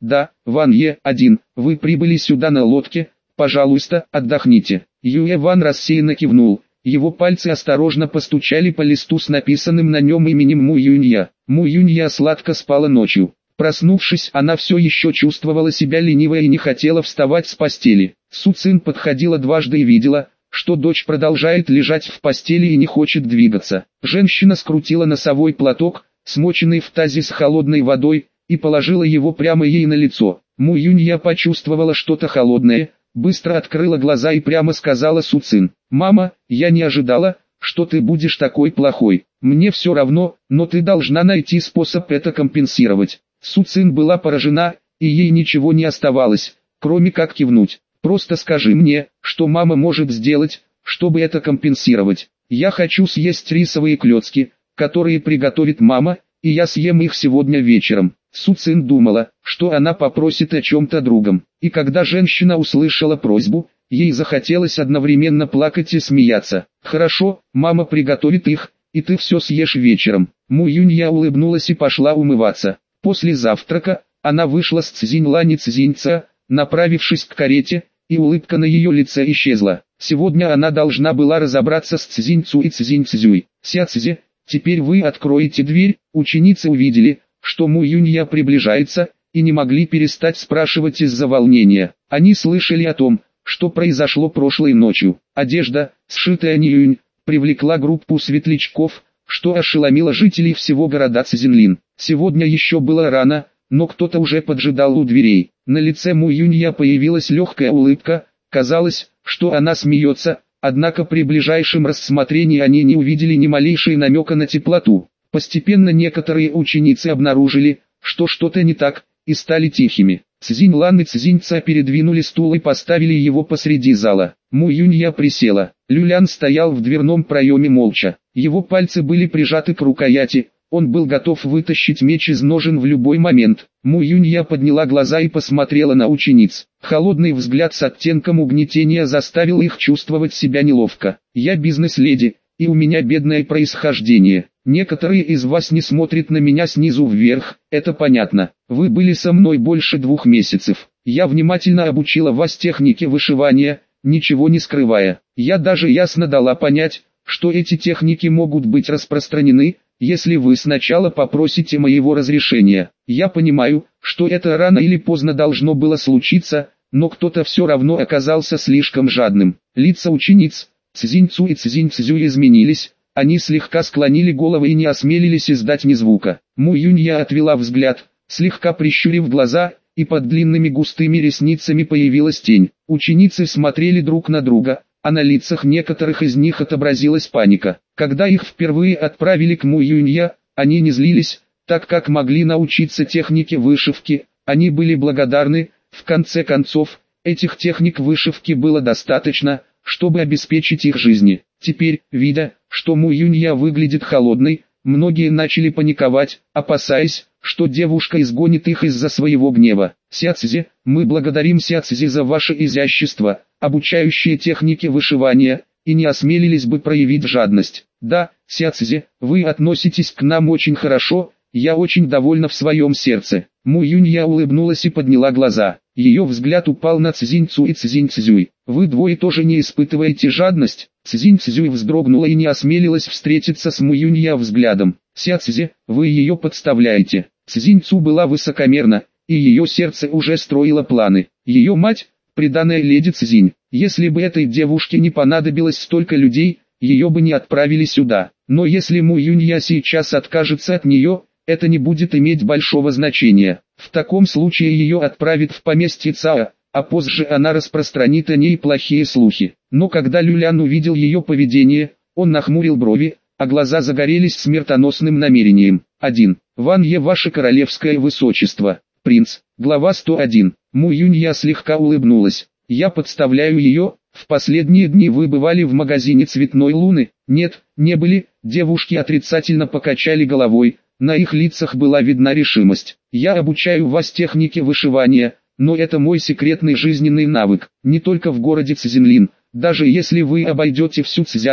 Да, Ван Е1, вы прибыли сюда на лодке, пожалуйста, отдохните. Юэ Ван рассеянно кивнул. Его пальцы осторожно постучали по листу с написанным на нем именем Му Юнья. Му Юнья сладко спала ночью. Проснувшись, она все еще чувствовала себя ленивой и не хотела вставать с постели. Су Цин подходила дважды и видела, что дочь продолжает лежать в постели и не хочет двигаться. Женщина скрутила носовой платок, смоченный в тазе с холодной водой, и положила его прямо ей на лицо. Му Юнья почувствовала что-то холодное, быстро открыла глаза и прямо сказала Су Цин: «Мама, я не ожидала, что ты будешь такой плохой. Мне все равно, но ты должна найти способ это компенсировать». Су Цин была поражена, и ей ничего не оставалось, кроме как кивнуть. «Просто скажи мне, что мама может сделать, чтобы это компенсировать. Я хочу съесть рисовые клетки, которые приготовит мама, и я съем их сегодня вечером». Су Цин думала, что она попросит о чем-то другом, и когда женщина услышала просьбу, ей захотелось одновременно плакать и смеяться. «Хорошо, мама приготовит их, и ты все съешь вечером». Му Юнья улыбнулась и пошла умываться. После завтрака, она вышла с Цзиньлань и Цзиньца, направившись к карете, и улыбка на ее лице исчезла. Сегодня она должна была разобраться с Цзиньцу и Цзиньцзюй. «Ся Цзи, теперь вы откроете дверь». Ученицы увидели, что Му Юнья приближается, и не могли перестать спрашивать из-за волнения. Они слышали о том, что произошло прошлой ночью. Одежда, сшитая Ньюнь, привлекла группу светлячков, что ошеломило жителей всего города Цзинлин. Сегодня еще было рано, но кто-то уже поджидал у дверей. На лице Му Юнья появилась легкая улыбка, казалось, что она смеется, однако при ближайшем рассмотрении они не увидели ни малейшего намека на теплоту. Постепенно некоторые ученицы обнаружили, что что-то не так, и стали тихими. Цзиньлан и Цзиньца передвинули стул и поставили его посреди зала. Му Юнья присела. Люлян стоял в дверном проеме молча. Его пальцы были прижаты к рукояти, он был готов вытащить меч из ножен в любой момент. Му Юнья подняла глаза и посмотрела на учениц. Холодный взгляд с оттенком угнетения заставил их чувствовать себя неловко. «Я бизнес-леди, и у меня бедное происхождение. Некоторые из вас не смотрят на меня снизу вверх, это понятно. Вы были со мной больше 2 месяцев. Я внимательно обучила вас технике вышивания, ничего не скрывая. Я даже ясно дала понять, что эти техники могут быть распространены, если вы сначала попросите моего разрешения. Я понимаю, что это рано или поздно должно было случиться, но кто-то все равно оказался слишком жадным». Лица учениц Цзиньцу и Цзиньцзю изменились, они слегка склонили головы и не осмелились издать ни звука. Му Юнья отвела взгляд, слегка прищурив глаза, и под длинными густыми ресницами появилась тень. Ученицы смотрели друг на друга, а на лицах некоторых из них отобразилась паника. Когда их впервые отправили к Му Юнья, они не злились, так как могли научиться технике вышивки, они были благодарны. В конце концов, этих техник вышивки было достаточно, чтобы обеспечить их жизни. Теперь, видя, что Му Юнья выглядит холодной, многие начали паниковать, опасаясь, что девушка изгонит их из-за своего гнева. «Ся Цзи, мы благодарим Ся Цзи за ваше изящество, обучающее технике вышивания, и не осмелились бы проявить жадность. Да, Ся Цзи, вы относитесь к нам очень хорошо, я очень довольна в своем сердце». Му Юнья улыбнулась и подняла глаза. Ее взгляд упал на Цзиньцу и Цзиньцзюй. «Вы двое тоже не испытываете жадность?» Цзиньцзюй вздрогнула и не осмелилась встретиться с Му Юнья взглядом. «Ся Цзи, вы ее подставляете». Цзиньцу была высокомерна, и ее сердце уже строило планы. Ее мать, приданая леди Цзинь. Если бы этой девушке не понадобилось столько людей, ее бы не отправили сюда. Но если Му Юнья сейчас откажется от нее, это не будет иметь большого значения. В таком случае ее отправят в поместье Цао, а позже она распространит о ней плохие слухи. Но когда Люлян увидел ее поведение, он нахмурил брови, а глаза загорелись смертоносным намерением. 1. Ван Е, ваше королевское высочество. Принц. Глава 101. Му Юнья слегка улыбнулась. «Я подставляю ее. В последние дни вы бывали в магазине Цветной Луны?» «Нет, не были». Девушки отрицательно покачали головой. На их лицах была видна решимость. «Я обучаю вас технике вышивания, но это мой секретный жизненный навык. Не только в городе Цзинлин, даже если вы обойдете всю Цзяннань,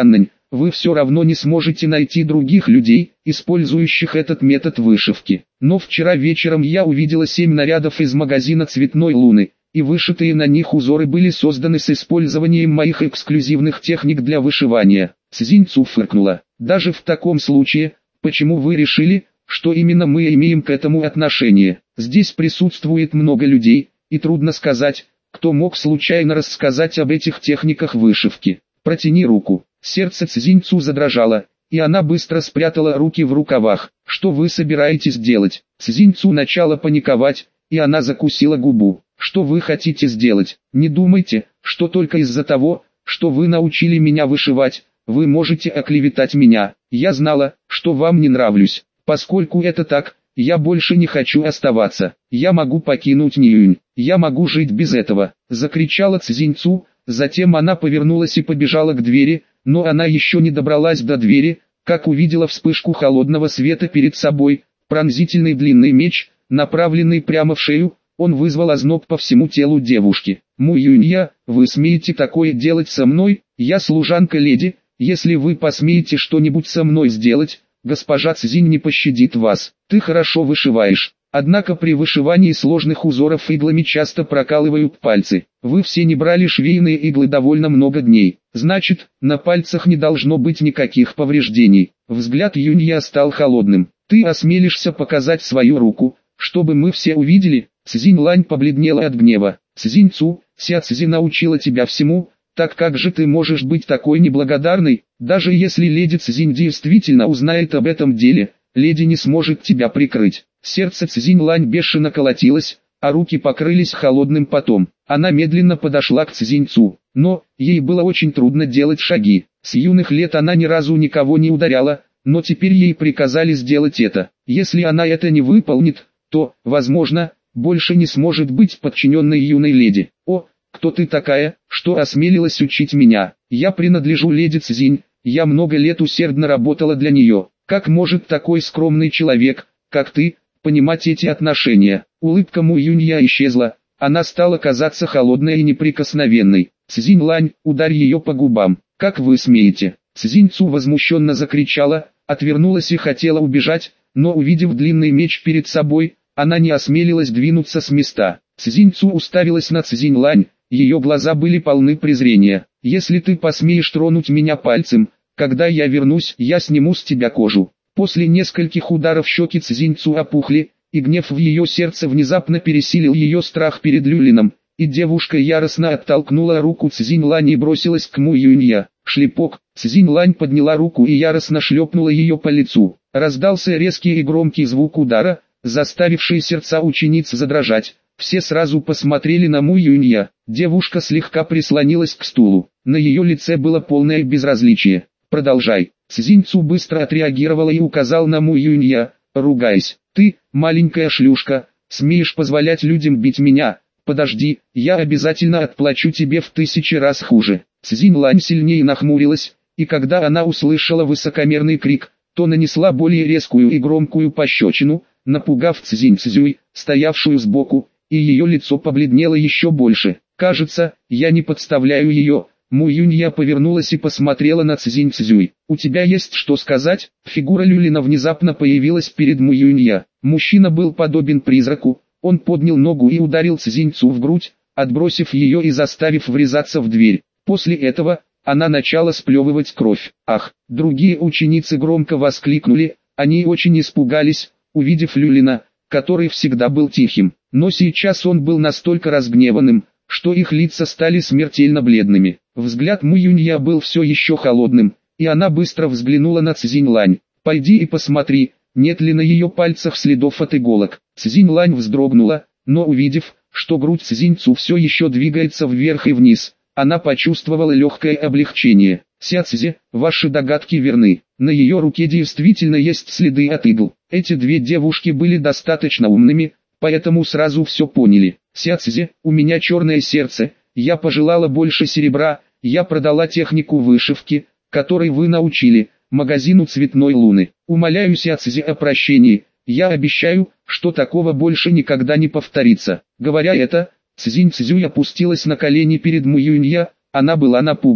вы все равно не сможете найти других людей, использующих этот метод вышивки. Но вчера вечером я увидела 7 нарядов из магазина «Цветной луны», и вышитые на них узоры были созданы с использованием моих эксклюзивных техник для вышивания. Цзиньцу фыркнула. Даже в таком случае, почему вы решили, что именно мы имеем к этому отношение? Здесь присутствует много людей, и трудно сказать, кто мог случайно рассказать об этих техниках вышивки. Протяни руку. Сердце Цзиньцу задрожало, и она быстро спрятала руки в рукавах. Что вы собираетесь делать? Цзиньцу начала паниковать, и она закусила губу. Что вы хотите сделать? Не думайте, что только из-за того, что вы научили меня вышивать, вы можете оклеветать меня. Я знала, что вам не нравлюсь. Поскольку это так, я больше не хочу оставаться. Я могу покинуть Ниюнь. Я могу жить без этого, закричала Цзиньцу. Затем она повернулась и побежала к двери, но она еще не добралась до двери, как увидела вспышку холодного света перед собой, пронзительный длинный меч, направленный прямо в шею. Он вызвал озноб по всему телу девушки. Му Юнья, вы смеете такое делать со мной? Я служанка леди, если вы посмеете что-нибудь со мной сделать, госпожа Цзинь не пощадит вас. Ты хорошо вышиваешь. Однако при вышивании сложных узоров иглами часто прокалывают пальцы. Вы все не брали швейные иглы довольно много дней. Значит, на пальцах не должно быть никаких повреждений. Взгляд Юнья стал холодным. Ты осмелишься показать свою руку, чтобы мы все увидели? Цзинь Лань побледнела от гнева. Цзиньцу, Ся Цзи научила тебя всему, так как же ты можешь быть такой неблагодарной? Даже если леди Цзинь действительно узнает об этом деле, леди не сможет тебя прикрыть. Сердце Цзинь Лань бешено колотилось, а руки покрылись холодным потом. Она медленно подошла к Цзиньцу, но ей было очень трудно делать шаги. С юных лет она ни разу никого не ударяла, но теперь ей приказали сделать это. Если она это не выполнит, то, возможно, больше не сможет быть подчиненной юной леди. О, кто ты такая, что осмелилась учить меня? Я принадлежу леди Цзинь, я много лет усердно работала для нее. Как может такой скромный человек, как ты, понимать эти отношения? Улыбка Му Юнья исчезла, она стала казаться холодной и неприкосновенной. Цзинь Лань, ударь ее по губам. Как вы смеете? Цзиньцу возмущенно закричала, отвернулась и хотела убежать, но увидев длинный меч перед собой, она не осмелилась двинуться с места. Цзиньцу уставилась на Цзинь Лань, ее глаза были полны презрения. Если ты посмеешь тронуть меня пальцем, когда я вернусь, я сниму с тебя кожу. После нескольких ударов щеки Цзиньцу опухли, и гнев в ее сердце внезапно пересилил ее страх перед Люлином, и девушка яростно оттолкнула руку Цзинь Лань и бросилась к Му Юнья. Шлепок. Цзинь Лань подняла руку и яростно шлепнула ее по лицу. Раздался резкий и громкий звук удара, заставивший сердца учениц задрожать. Все сразу посмотрели на Му Юнья. Девушка слегка прислонилась к стулу. На ее лице было полное безразличие. «Продолжай». Цзиньцу быстро отреагировала и указал на Му Юнья, ругаясь. «Ты, маленькая шлюшка, смеешь позволять людям бить меня? Подожди, я обязательно отплачу тебе в 1000 раз хуже». Цзинь Лань сильнее нахмурилась, и когда она услышала высокомерный крик, то нанесла более резкую и громкую пощечину, напугав Цзинь Цзюй, стоявшую сбоку, и ее лицо побледнело еще больше. «Кажется, я не подставляю ее». Му Юнья повернулась и посмотрела на Цзинь Цзюй. «У тебя есть что сказать?» Фигура Люлина внезапно появилась перед Му Юнья. Мужчина был подобен призраку. Он поднял ногу и ударил Цзиньцу в грудь, отбросив ее и заставив врезаться в дверь. После этого, она начала сплевывать кровь. «Ах!» Другие ученицы громко воскликнули, они очень испугались, увидев Люлина, который всегда был тихим. Но сейчас он был настолько разгневанным, что их лица стали смертельно бледными. Взгляд Му Юнья был все еще холодным, и она быстро взглянула на Цзинь Лань. «Пойди и посмотри, нет ли на ее пальцах следов от иголок». Цзинь Лань вздрогнула, но увидев, что грудь Цзиньцу все еще двигается вверх и вниз, она почувствовала легкое облегчение. «Ся Цзи, ваши догадки верны. На ее руке действительно есть следы от игл». Эти две девушки были достаточно умными, поэтому сразу все поняли. «Ся Цзи, у меня черное сердце, я пожелала больше серебра, я продала технику вышивки, которой вы научили, магазину Цветной Луны. Умоляю Ся Цзи о прощении, я обещаю, что такого больше никогда не повторится». Говоря это, Цзинь Цзюй опустилась на колени перед Му Юнья, она была напугана.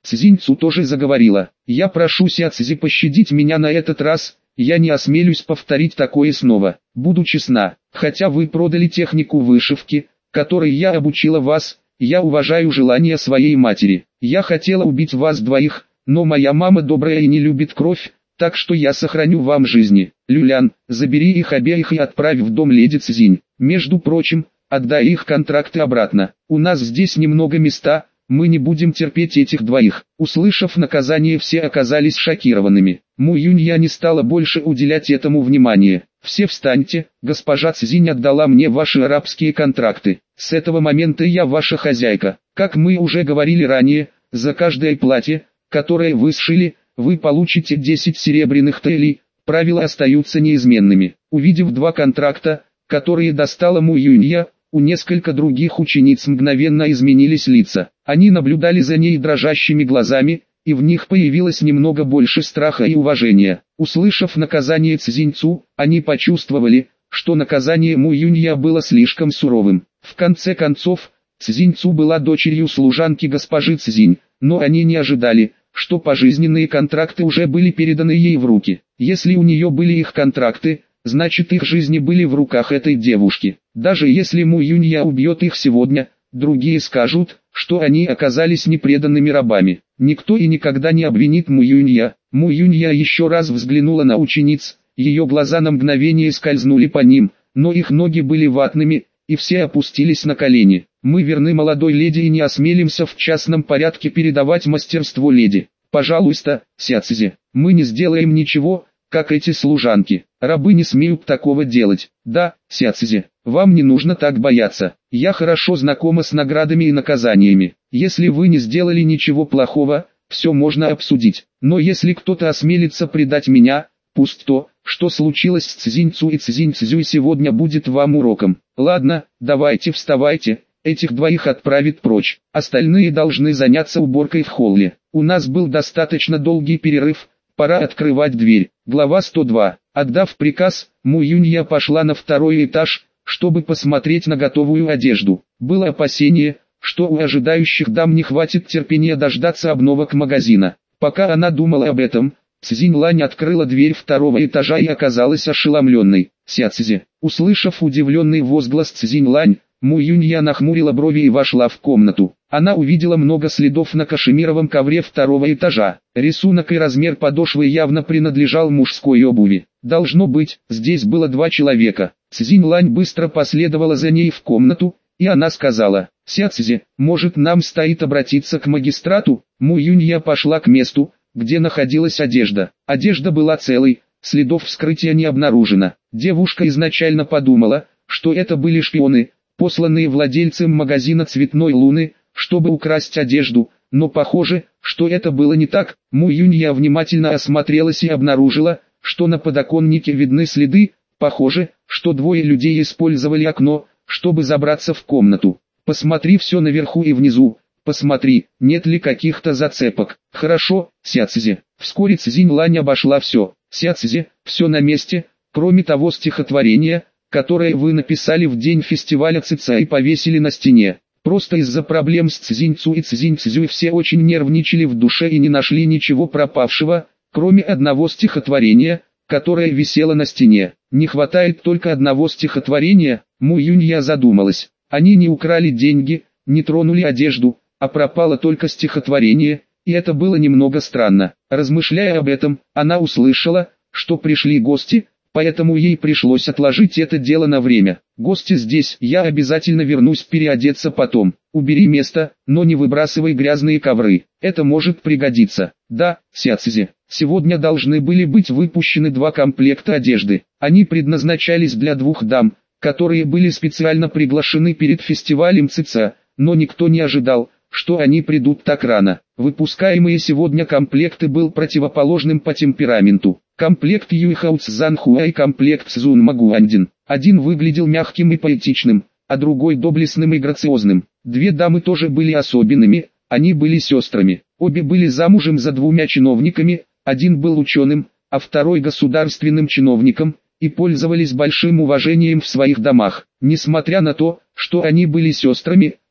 Цзиньцу тоже заговорила. «Я прошу Сяцзи пощадить меня на этот раз, я не осмелюсь повторить такое снова. Буду честна, хотя вы продали технику вышивки, которой я обучила вас, я уважаю желание своей матери. Я хотела убить вас двоих, но моя мама добрая и не любит кровь, так что я сохраню вам жизни. Люлян, забери их обеих и отправь в дом леди Цзинь. Между прочим, отдай их контракты обратно. У нас здесь немного места, мы не будем терпеть этих двоих». Услышав наказание, все оказались шокированными. Му Юнья не стала больше уделять этому внимания. «Все встаньте, госпожа Цзинь отдала мне ваши арабские контракты. С этого момента я ваша хозяйка. Как мы уже говорили ранее, за каждое платье, которое вы сшили, вы получите 10 серебряных талей, правила остаются неизменными». Увидев два контракта, которые достала Му Юнья, у несколько других учениц мгновенно изменились лица. Они наблюдали за ней дрожащими глазами, и в них появилось немного больше страха и уважения. Услышав наказание Цзиньцу, они почувствовали, что наказание Му Юнья было слишком суровым. В конце концов, Цзиньцу была дочерью служанки госпожи Цзинь, но они не ожидали, что пожизненные контракты уже были переданы ей в руки. Если у нее были их контракты, значит их жизни были в руках этой девушки. Даже если Му Юнья убьет их сегодня, другие скажут, что они оказались непреданными рабами. Никто и никогда не обвинит Му Юнья. Му Юнья еще раз взглянула на учениц, ее глаза на мгновение скользнули по ним, но их ноги были ватными, и все опустились на колени. «Мы верны молодой леди и не осмелимся в частном порядке передавать мастерство леди. Пожалуйста, Сяцзи, мы не сделаем ничего, как эти служанки. Рабы не смеют такого делать. Да, Сяцзи, вам не нужно так бояться. Я хорошо знакома с наградами и наказаниями. Если вы не сделали ничего плохого, все можно обсудить. Но если кто-то осмелится предать меня, пусть то, что случилось с Цзиньцу и Цзиньцзюй сегодня будет вам уроком. Ладно, давайте вставайте, этих двоих отправят прочь. Остальные должны заняться уборкой в холле. У нас был достаточно долгий перерыв, пора открывать дверь». Глава 102. Отдав приказ, Му Юнья пошла на второй этаж, чтобы посмотреть на готовую одежду. Было опасение, что у ожидающих дам не хватит терпения дождаться обновок магазина. Пока она думала об этом, Цзинь Лань открыла дверь второго этажа и оказалась ошеломленной. «Сяцзи!» Услышав удивленный возглас Цзинь Лань, Му Юнья нахмурила брови и вошла в комнату. Она увидела много следов на кашемировом ковре второго этажа. Рисунок и размер подошвы явно принадлежал мужской обуви. Должно быть, здесь было два человека. Цзинь Лань быстро последовала за ней в комнату, и она сказала: «Сяцзи, может нам стоит обратиться к магистрату?» Му Юнья пошла к месту, где находилась одежда. Одежда была целой, следов вскрытия не обнаружено. Девушка изначально подумала, что это были шпионы, посланные владельцем магазина «Цветной луны», чтобы украсть одежду, но похоже, что это было не так. Му Юнья внимательно осмотрелась и обнаружила, что на подоконнике видны следы, похоже, что двое людей использовали окно, чтобы забраться в комнату. «Посмотри все наверху и внизу, посмотри, нет ли каких-то зацепок». «Хорошо, Сяцзи». Вскоре Цзинь Лань обошла все. «Сяцзи, все на месте, кроме того стихотворения, которое вы написали в день фестиваля ЦИЦА и повесили на стене. Просто из-за проблем с Цзиньцу и Цзиньцзюй все очень нервничали в душе и не нашли ничего пропавшего, кроме одного стихотворения, которое висело на стене. Не хватает только одного стихотворения». Му Юнья задумалась. Они не украли деньги, не тронули одежду, а пропало только стихотворение, и это было немного странно. Размышляя об этом, она услышала, что пришли гости, поэтому ей пришлось отложить это дело на время. «Гости здесь, я обязательно вернусь переодеться потом. Убери место, но не выбрасывай грязные ковры, это может пригодиться». «Да, Сяцзи, сегодня должны были быть выпущены два комплекта одежды. Они предназначались для двух дам, которые были специально приглашены перед фестивалем ЦИЦА, но никто не ожидал, что они придут так рано. Выпускаемые сегодня комплекты был противоположным по темпераменту. Комплект Юйхао Цзанхуа и комплект Цзун Магуандин. Один выглядел мягким и поэтичным, а другой доблестным и грациозным. Две дамы тоже были особенными, они были сестрами. Обе были замужем за двумя чиновниками, один был ученым, а второй государственным чиновником, и пользовались большим уважением в своих домах. Несмотря на то, что они были сестрами,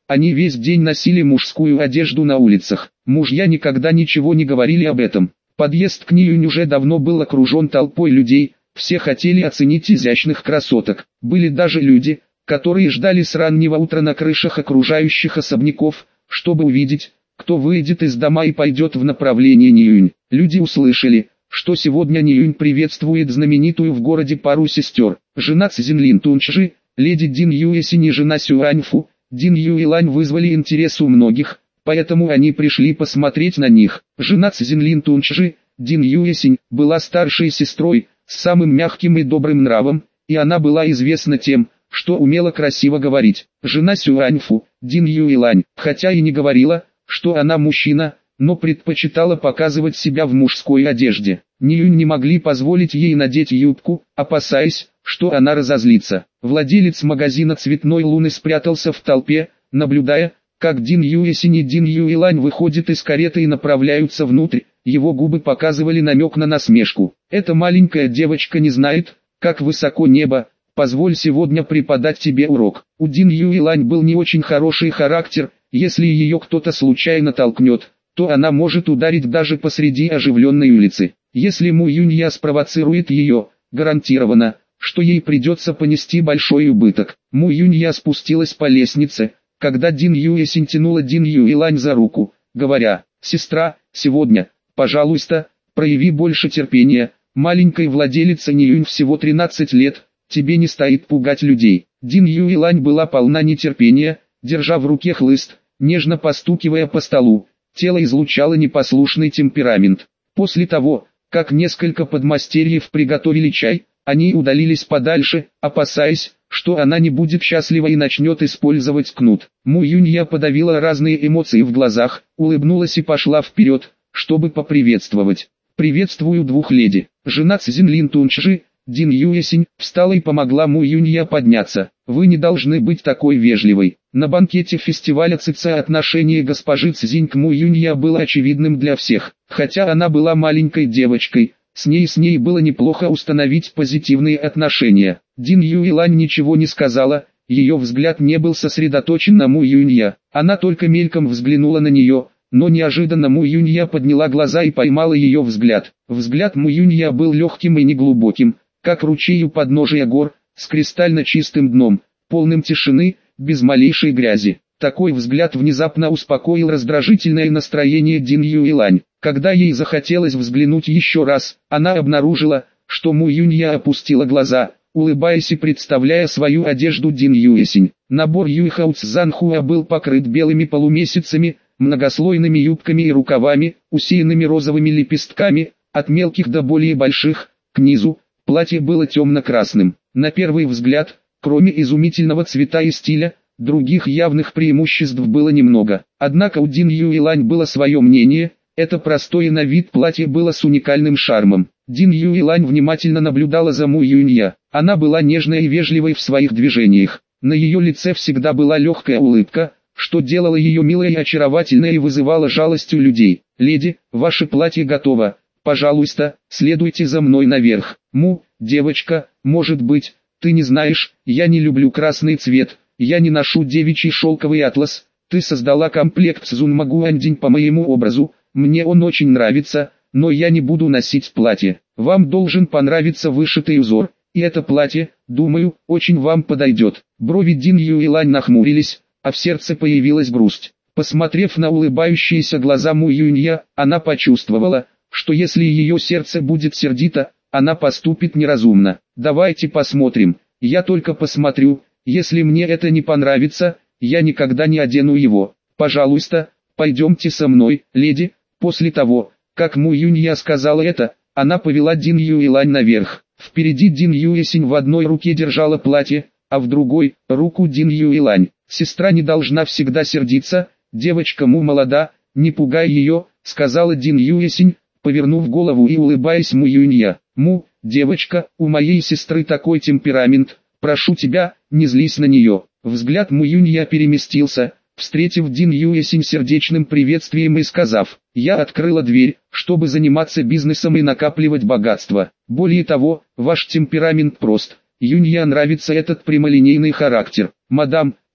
Они весь день носили мужскую одежду на улицах. Мужья никогда ничего не говорили об этом. Подъезд к Ниюнь уже давно был окружен толпой людей, все хотели оценить изящных красоток. Были даже люди, которые ждали с раннего утра на крышах окружающих особняков, чтобы увидеть, кто выйдет из дома и пойдет в направлении Ниюнь. Люди услышали, что сегодня Ниюнь приветствует знаменитую в городе пару сестер. Жена Цзинлин Тунчжи, леди Дин Юэсинь и жена Сюаньфу, Дин Юэлань вызвали интерес у многих, поэтому они пришли посмотреть на них. Жена Цзинлин Тунчжи, Дин Юэсинь, была старшей сестрой, с самым мягким и добрым нравом, и она была известна тем, что умела красиво говорить. Жена Сюаньфу, Дин Юэлань, хотя и не говорила, что она мужчина, но предпочитала показывать себя в мужской одежде. Ниюнь не могли позволить ей надеть юбку, опасаясь, что она разозлится. Владелец магазина цветной луны спрятался в толпе, наблюдая, как Дин Юэсинь и Дин Юэлань выходят из кареты и направляются внутрь. Его губы показывали намек на насмешку. «Эта маленькая девочка не знает, как высоко небо, позволь сегодня преподать тебе урок». У Дин Юэлань был не очень хороший характер, если ее кто-то случайно толкнет, то она может ударить даже посреди оживленной улицы. Если Му Юнья спровоцирует ее, гарантировано, что ей придется понести большой убыток. Му Юнья спустилась по лестнице, когда Дин Юэсинь тянула Дин Юэлань за руку, говоря: «Сестра, сегодня, пожалуйста, прояви больше терпения, маленькой владелице Ниюнь всего 13 лет, тебе не стоит пугать людей». Дин Юэлань была полна нетерпения, держа в руке хлыст, нежно постукивая по столу. Тело излучало непослушный темперамент. После того, как несколько подмастерьев приготовили чай, они удалились подальше, опасаясь, что она не будет счастлива и начнет использовать кнут. Му Юнья подавила разные эмоции в глазах, улыбнулась и пошла вперед, чтобы поприветствовать. «Приветствую двух леди». Жена Цзинлин Тунчжи, Дин Юэсинь, встала и помогла Му Юнья подняться. «Вы не должны быть такой вежливой». На банкете фестиваля ЦЦ отношение госпожи Цзинь к Му Юнья было очевидным для всех. Хотя она была маленькой девочкой, с ней было неплохо установить позитивные отношения. Дин Юэлань ничего не сказала, ее взгляд не был сосредоточен на Му Юнья. Она только мельком взглянула на нее, но неожиданно Му Юнья подняла глаза и поймала ее взгляд. Взгляд Му Юнья был легким и неглубоким, как ручей у подножия гор, с кристально чистым дном, полным тишины, без малейшей грязи. Такой взгляд внезапно успокоил раздражительное настроение Дин Юэлань. Когда ей захотелось взглянуть еще раз, она обнаружила, что Му Юнья опустила глаза, улыбаясь и представляя свою одежду Дин Юэсинь. Набор Юйхао Цзанхуа был покрыт белыми полумесяцами, многослойными юбками и рукавами, усеянными розовыми лепестками, от мелких до более больших, к низу. Платье было темно-красным. На первый взгляд, кроме изумительного цвета и стиля, других явных преимуществ было немного. Однако у Дин Юэлань было свое мнение, это простое на вид платье было с уникальным шармом. Дин Юэлань внимательно наблюдала за Му Юнья. Она была нежной и вежливой в своих движениях. На ее лице всегда была легкая улыбка, что делало ее милой и очаровательной и вызывало жалость у людей. «Леди, ваше платье готово. Пожалуйста, следуйте за мной наверх». «Му, девочка, может быть, ты не знаешь, я не люблю красный цвет, я не ношу девичий шелковый атлас, ты создала комплект Цзунмагуандинь по моему образу, мне он очень нравится, но я не буду носить платье. Вам должен понравиться вышитый узор, и это платье, думаю, очень вам подойдет». Брови Дин Юэлань нахмурились, а в сердце появилась грусть. Посмотрев на улыбающиеся глаза Му Юнья, она почувствовала, что если ее сердце будет сердито, она поступит неразумно. «Давайте посмотрим, я только посмотрю, если мне это не понравится, я никогда не одену его. Пожалуйста, пойдемте со мной, леди». После того, как Му Юнья сказала это, она повела Дин Юэлань наверх. Впереди Дин Юэсинь в одной руке держала платье, а в другой – руку Дин Юэлань. «Сестра не должна всегда сердиться, девочка Му молода, не пугай ее», – сказала Дин Юэсинь, повернув голову и улыбаясь Му Юнья. «Му, девочка, у моей сестры такой темперамент, прошу тебя, не злись на нее». Взгляд Му Юнья переместился, встретив Дин Юэсинь сердечным приветствием и сказав: «Я открыла дверь, чтобы заниматься бизнесом и накапливать богатство. Более того, ваш темперамент прост. Юнья нравится этот прямолинейный характер. Мадам,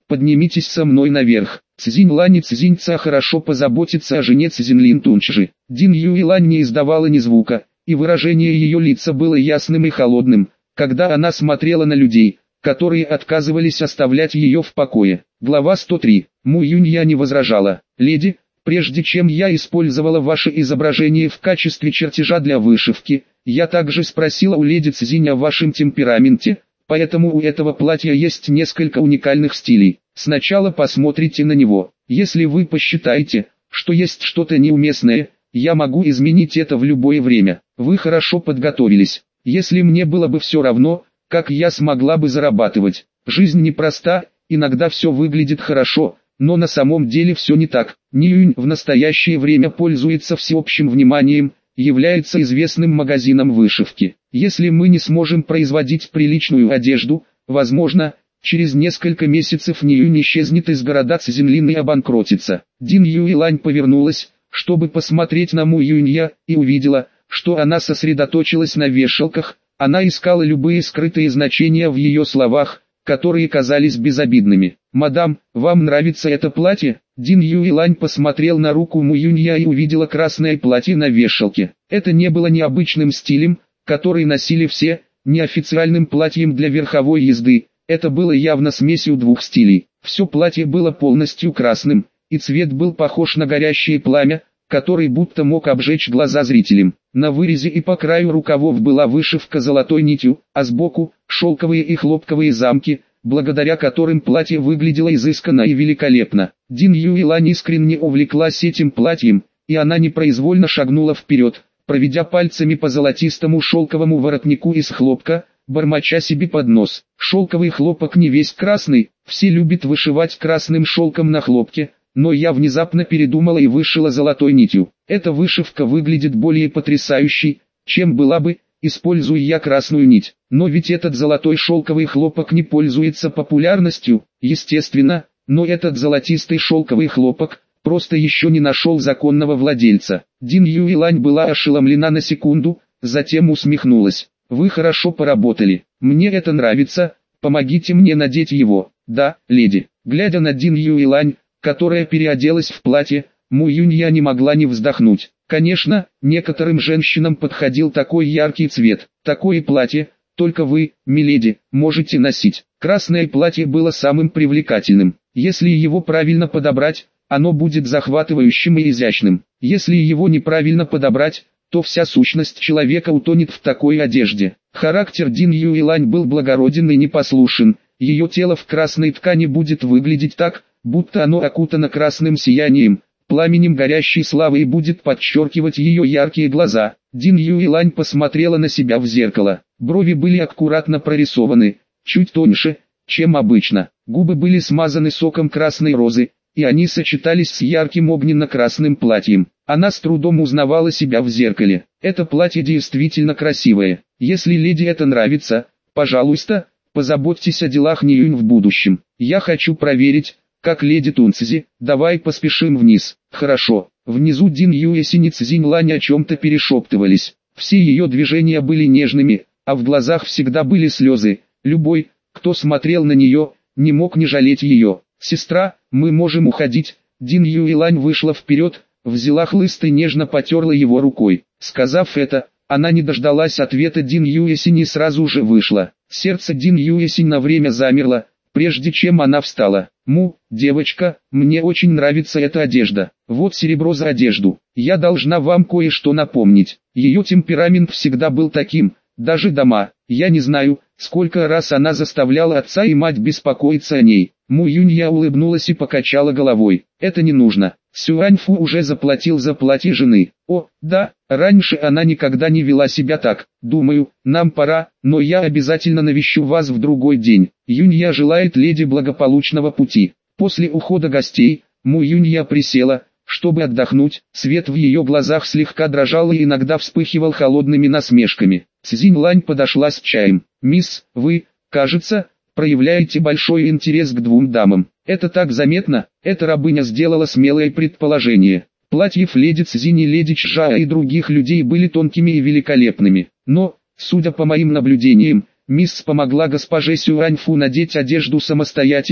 поднимитесь со мной наверх. Цзинь Лань и Цзинь Ца хорошо позаботятся о жене Цзиньлин Тунчжи. Дин Юйлань не издавала ни звука, и выражение ее лица было ясным и холодным, когда она смотрела на людей, которые отказывались оставлять ее в покое. Глава 103. Му Юнья не возражала. «Леди, прежде чем я использовала ваше изображение в качестве чертежа для вышивки, я также спросила у леди Цзинь о вашем темпераменте, поэтому у этого платья есть несколько уникальных стилей. Сначала посмотрите на него. Если вы посчитаете, что есть что-то неуместное, я могу изменить это в любое время. Вы хорошо подготовились. Если мне было бы все равно, как я смогла бы зарабатывать. Жизнь непроста, иногда все выглядит хорошо, но на самом деле все не так. Ниюнь в настоящее время пользуется всеобщим вниманием, является известным магазином вышивки. Если мы не сможем производить приличную одежду, возможно, через несколько месяцев Ниюнь исчезнет из города Цзиньлин и обанкротится». Дин Юйлань повернулась, чтобы посмотреть на Му Юнья, и увидела, что она сосредоточилась на вешалках. Она искала любые скрытые значения в ее словах, которые казались безобидными. «Мадам, вам нравится это платье?» Дин Юйлань посмотрел на руку Му Юнья и увидела красное платье на вешалке. Это не было необычным стилем, который носили все, неофициальным платьем для верховой езды. Это было явно смесью двух стилей. Все платье было полностью красным, и цвет был похож на горящее пламя, который будто мог обжечь глаза зрителям. На вырезе и по краю рукавов была вышивка золотой нитью, а сбоку – шелковые и хлопковые замки, благодаря которым платье выглядело изысканно и великолепно. Дин Юйлань искренне увлеклась этим платьем, и она непроизвольно шагнула вперед, проведя пальцами по золотистому шелковому воротнику из хлопка, бормоча себе под нос. Шелковый хлопок не весь красный, все любят вышивать красным шелком на хлопке, но я внезапно передумала и вышила золотой нитью. Эта вышивка выглядит более потрясающей, чем была бы, используя я красную нить. Но ведь этот золотой шелковый хлопок не пользуется популярностью, естественно, но этот золотистый шелковый хлопок просто еще не нашел законного владельца. Дин Юйлань была ошеломлена на секунду, затем усмехнулась. «Вы хорошо поработали, мне это нравится, помогите мне надеть его». «Да, леди». Глядя на Дин Юйлань, которая переоделась в платье, Му Юнья не могла не вздохнуть. Конечно, некоторым женщинам подходил такой яркий цвет. Такое платье, только вы, миледи, можете носить. Красное платье было самым привлекательным. Если его правильно подобрать, оно будет захватывающим и изящным. Если его неправильно подобрать, то вся сущность человека утонет в такой одежде. Характер Дин Юйлань был благороден и непослушен. Ее тело в красной ткани будет выглядеть так, будто оно окутано красным сиянием, пламенем горящей славы, и будет подчеркивать ее яркие глаза. Дин Юйлань посмотрела на себя в зеркало. Брови были аккуратно прорисованы, чуть тоньше, чем обычно. Губы были смазаны соком красной розы, и они сочетались с ярким огненно-красным платьем. Она с трудом узнавала себя в зеркале. Это платье действительно красивое. Если леди это нравится, пожалуйста, позаботьтесь о делах Ниюнь в будущем. Я хочу проверить, как леди Тунцзи. Давай поспешим вниз». «Хорошо». Внизу Дин Юэсинь и Цзинь Лань о чем-то перешептывались. Все ее движения были нежными, а в глазах всегда были слезы. Любой, кто смотрел на нее, не мог не жалеть ее. «Сестра, мы можем уходить». Дин Юйлань вышла вперед, взяла хлыст и нежно потерла его рукой. Сказав это, она не дождалась ответа Дин Юэсинь и сразу же вышла. Сердце Дин Юэсинь на время замерло, прежде чем она встала. «Му, девочка, мне очень нравится эта одежда. Вот серебро за одежду. Я должна вам кое-что напомнить. Ее темперамент всегда был таким, даже дома. Я не знаю, сколько раз она заставляла отца и мать беспокоиться о ней». Му Юнья улыбнулась и покачала головой. «Это не нужно. Сюаньфу уже заплатил за платье жены». «О, да, раньше она никогда не вела себя так. Думаю, нам пора, но я обязательно навещу вас в другой день. Юнья желает леди благополучного пути». После ухода гостей, Му Юнья присела, чтобы отдохнуть. Свет в ее глазах слегка дрожал и иногда вспыхивал холодными насмешками. Цзинь Лань подошла с чаем. «Мисс, вы, кажется, проявляете большой интерес к двум дамам. Это так заметно». Эта рабыня сделала смелое предположение. Платьев леди Цзинь и леди Чжа и других людей были тонкими и великолепными. Но, судя по моим наблюдениям, мисс помогла госпоже Сюаньфу надеть одежду самостоятельно,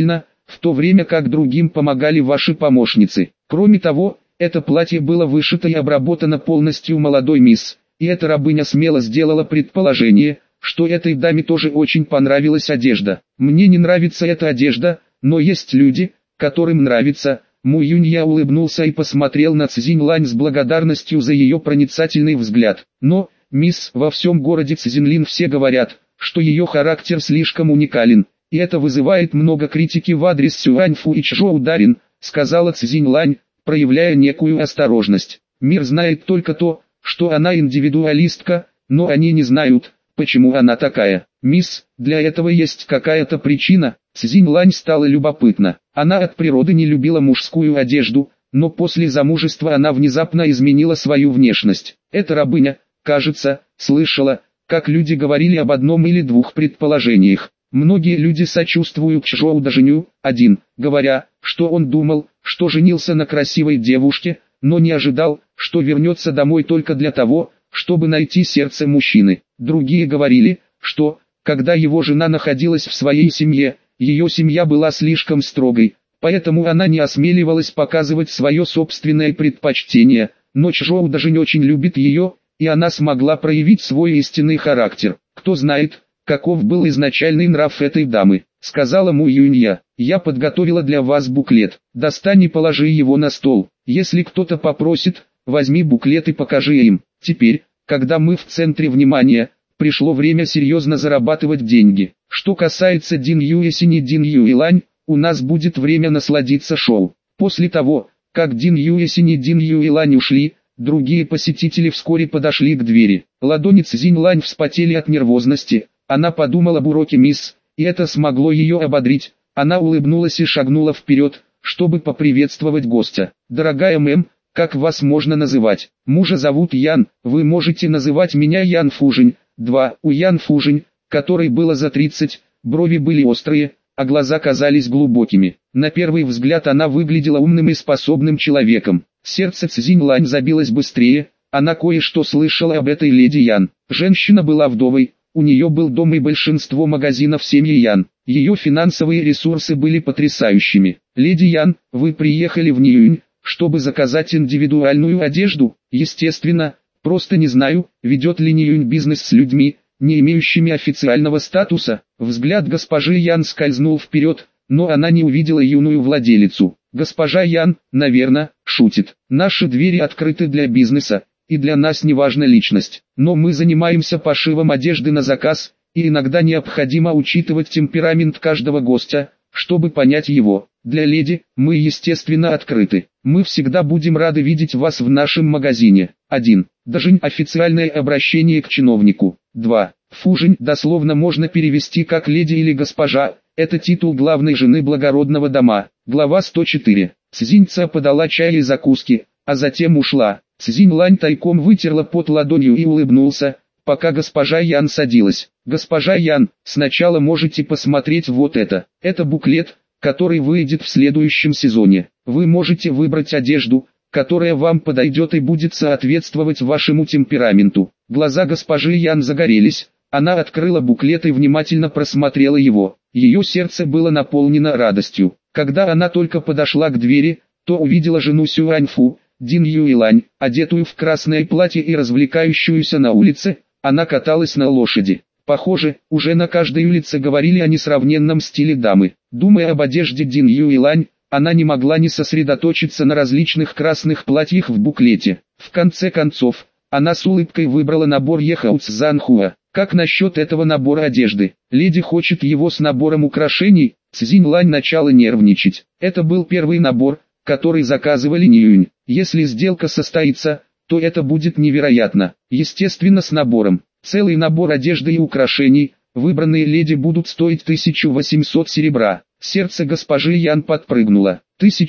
в то время как другим помогали ваши помощницы. Кроме того, это платье было вышито и обработано полностью молодой мисс, и эта рабыня смело сделала предположение, что этой даме тоже очень понравилась одежда. Мне не нравится эта одежда, но есть люди, которым нравится. Му Юнья улыбнулся и посмотрел на Цзинь Лань с благодарностью за ее проницательный взгляд. Но, мисс, во всем городе Цзинлин все говорят, что ее характер слишком уникален, и это вызывает много критики в адрес Сюаньфу и Чжоу Дарин, сказала Цзинь Лань, проявляя некую осторожность. Мир знает только то, что она индивидуалистка, но они не знают, почему она такая. Мисс, для этого есть какая-то причина. Цзинь Лань стала любопытна. Она от природы не любила мужскую одежду, но после замужества она внезапно изменила свою внешность. Эта рабыня, кажется, слышала, как люди говорили об одном или двух предположениях. Многие люди сочувствуют Чжоу Дажиню, один, говоря, что он думал, что женился на красивой девушке, но не ожидал, что вернется домой только для того, чтобы найти сердце мужчины. Другие говорили, что, когда его жена находилась в своей семье, ее семья была слишком строгой, поэтому она не осмеливалась показывать свое собственное предпочтение, но Чжоу даже не очень любит ее, и она смогла проявить свой истинный характер. Кто знает, каков был изначальный нрав этой дамы, сказала Му Юнья. Я подготовила для вас буклет, достань и положи его на стол. Если кто-то попросит, возьми буклет и покажи им. Теперь, когда мы в центре внимания, пришло время серьезно зарабатывать деньги. Что касается Дин Юэсинь и Дин Юэлань, у нас будет время насладиться шоу. После того, как Дин Юэсинь и Дин Юэлань ушли, другие посетители вскоре подошли к двери. Ладони Цзинь Лань вспотели от нервозности, она подумала об уроке мисс, и это смогло ее ободрить. Она улыбнулась и шагнула вперед, чтобы поприветствовать гостя. Дорогая мэм, как вас можно называть? Мужа зовут Ян, вы можете называть меня Ян Фужень. 2. У Ян Фужень, которой было за 30, брови были острые, а глаза казались глубокими. На первый взгляд она выглядела умным и способным человеком. Сердце Цзинь Лань забилось быстрее, она кое-что слышала об этой леди Ян. Женщина была вдовой, у нее был дом и большинство магазинов семьи Ян. Ее финансовые ресурсы были потрясающими. Леди Ян, вы приехали в Ниюнь, чтобы заказать индивидуальную одежду? Естественно, просто не знаю, ведет ли Ниюнь бизнес с людьми, не имеющими официального статуса. Взгляд госпожи Ян скользнул вперед, но она не увидела юную владелицу. Госпожа Ян, наверное, шутит. Наши двери открыты для бизнеса, и для нас не важна личность. Но мы занимаемся пошивом одежды на заказ, и иногда необходимо учитывать темперамент каждого гостя, чтобы понять его. Для леди, мы естественно открыты. Мы всегда будем рады видеть вас в нашем магазине. 1. Дажинь – официальное обращение к чиновнику. 2. Фужень дословно можно перевести как леди или госпожа, это титул главной жены благородного дома. Глава 104. Цзиньца подала чай и закуски, а затем ушла. Цзинь Лань тайком вытерла пот ладонью и улыбнулся, пока госпожа Ян садилась. Госпожа Ян, сначала можете посмотреть вот это. Это буклет, который выйдет в следующем сезоне. Вы можете выбрать одежду, которая вам подойдет и будет соответствовать вашему темпераменту. Глаза госпожи Ян загорелись, она открыла буклет и внимательно просмотрела его. Ее сердце было наполнено радостью. Когда она только подошла к двери, то увидела жену Сюаньфу, Дин Юэлань, одетую в красное платье и развлекающуюся на улице. Она каталась на лошади. Похоже, уже на каждой улице говорили о несравненном стиле дамы. Думая об одежде Дин Юэлань, она не могла не сосредоточиться на различных красных платьях в буклете. В конце концов, она с улыбкой выбрала набор Ехао Цзанхуа. Как насчет этого набора одежды? Леди хочет его с набором украшений. Цзинь Лань начала нервничать. Это был первый набор, который заказывали Ниюнь. Если сделка состоится, то это будет невероятно. Естественно, с набором. Целый набор одежды и украшений, выбранные леди будут стоить 1800 серебра. Сердце госпожи Ян подпрыгнуло.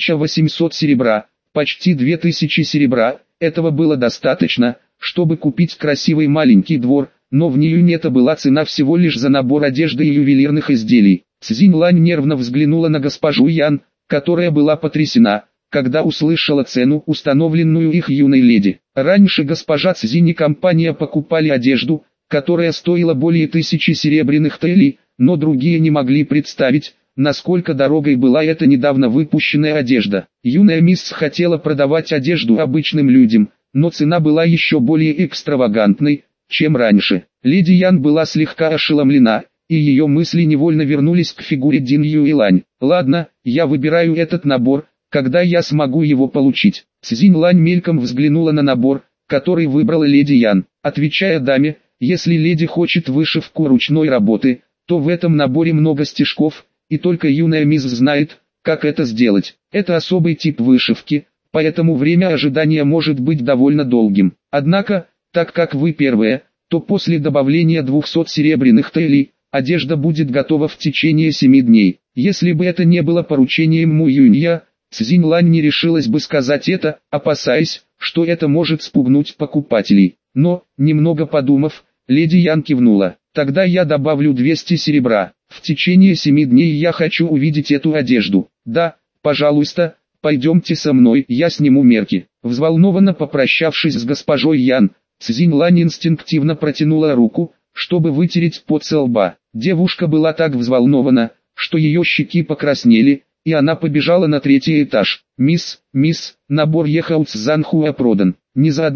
1800 серебра, почти 2000 серебра, этого было достаточно, чтобы купить красивый маленький двор, но в Ниюнь это была цена всего лишь за набор одежды и ювелирных изделий. Цзинь Лань нервно взглянула на госпожу Ян, которая была потрясена, когда услышала цену, установленную их юной леди. Раньше госпожа Цзинь и компания покупали одежду, которая стоила более 1000 серебряных тэйлей, но другие не могли представить, насколько дорогой была эта недавно выпущенная одежда. Юная мисс хотела продавать одежду обычным людям, но цена была еще более экстравагантной, чем раньше. Леди Ян была слегка ошеломлена, и ее мысли невольно вернулись к фигуре Дин Юэлань. «Ладно, я выбираю этот набор, когда я смогу его получить». Цзинь Лань мельком взглянула на набор, который выбрала леди Ян, отвечая даме: «Если леди хочет вышивку ручной работы, то в этом наборе много стежков, и только юная мисс знает, как это сделать. Это особый тип вышивки, поэтому время ожидания может быть довольно долгим. Однако, так как вы первая, то после добавления 200 серебряных тэйлей, одежда будет готова в течение 7 дней». Если бы это не было поручением Му Юнья, Цзинь Лань не решилась бы сказать это, опасаясь, что это может спугнуть покупателей. Но, немного подумав, леди Ян кивнула. «Тогда я добавлю 200 серебра. В течение 7 дней я хочу увидеть эту одежду». «Да, пожалуйста, пойдемте со мной, я сниму мерки». Взволнованно попрощавшись с госпожой Ян, Цзинь Лань инстинктивно протянула руку, чтобы вытереть пот со лба. Девушка была так взволнована, что ее щеки покраснели, и она побежала на 3-й этаж. «Мисс, набор Ехаутс Занхуа продан. Не за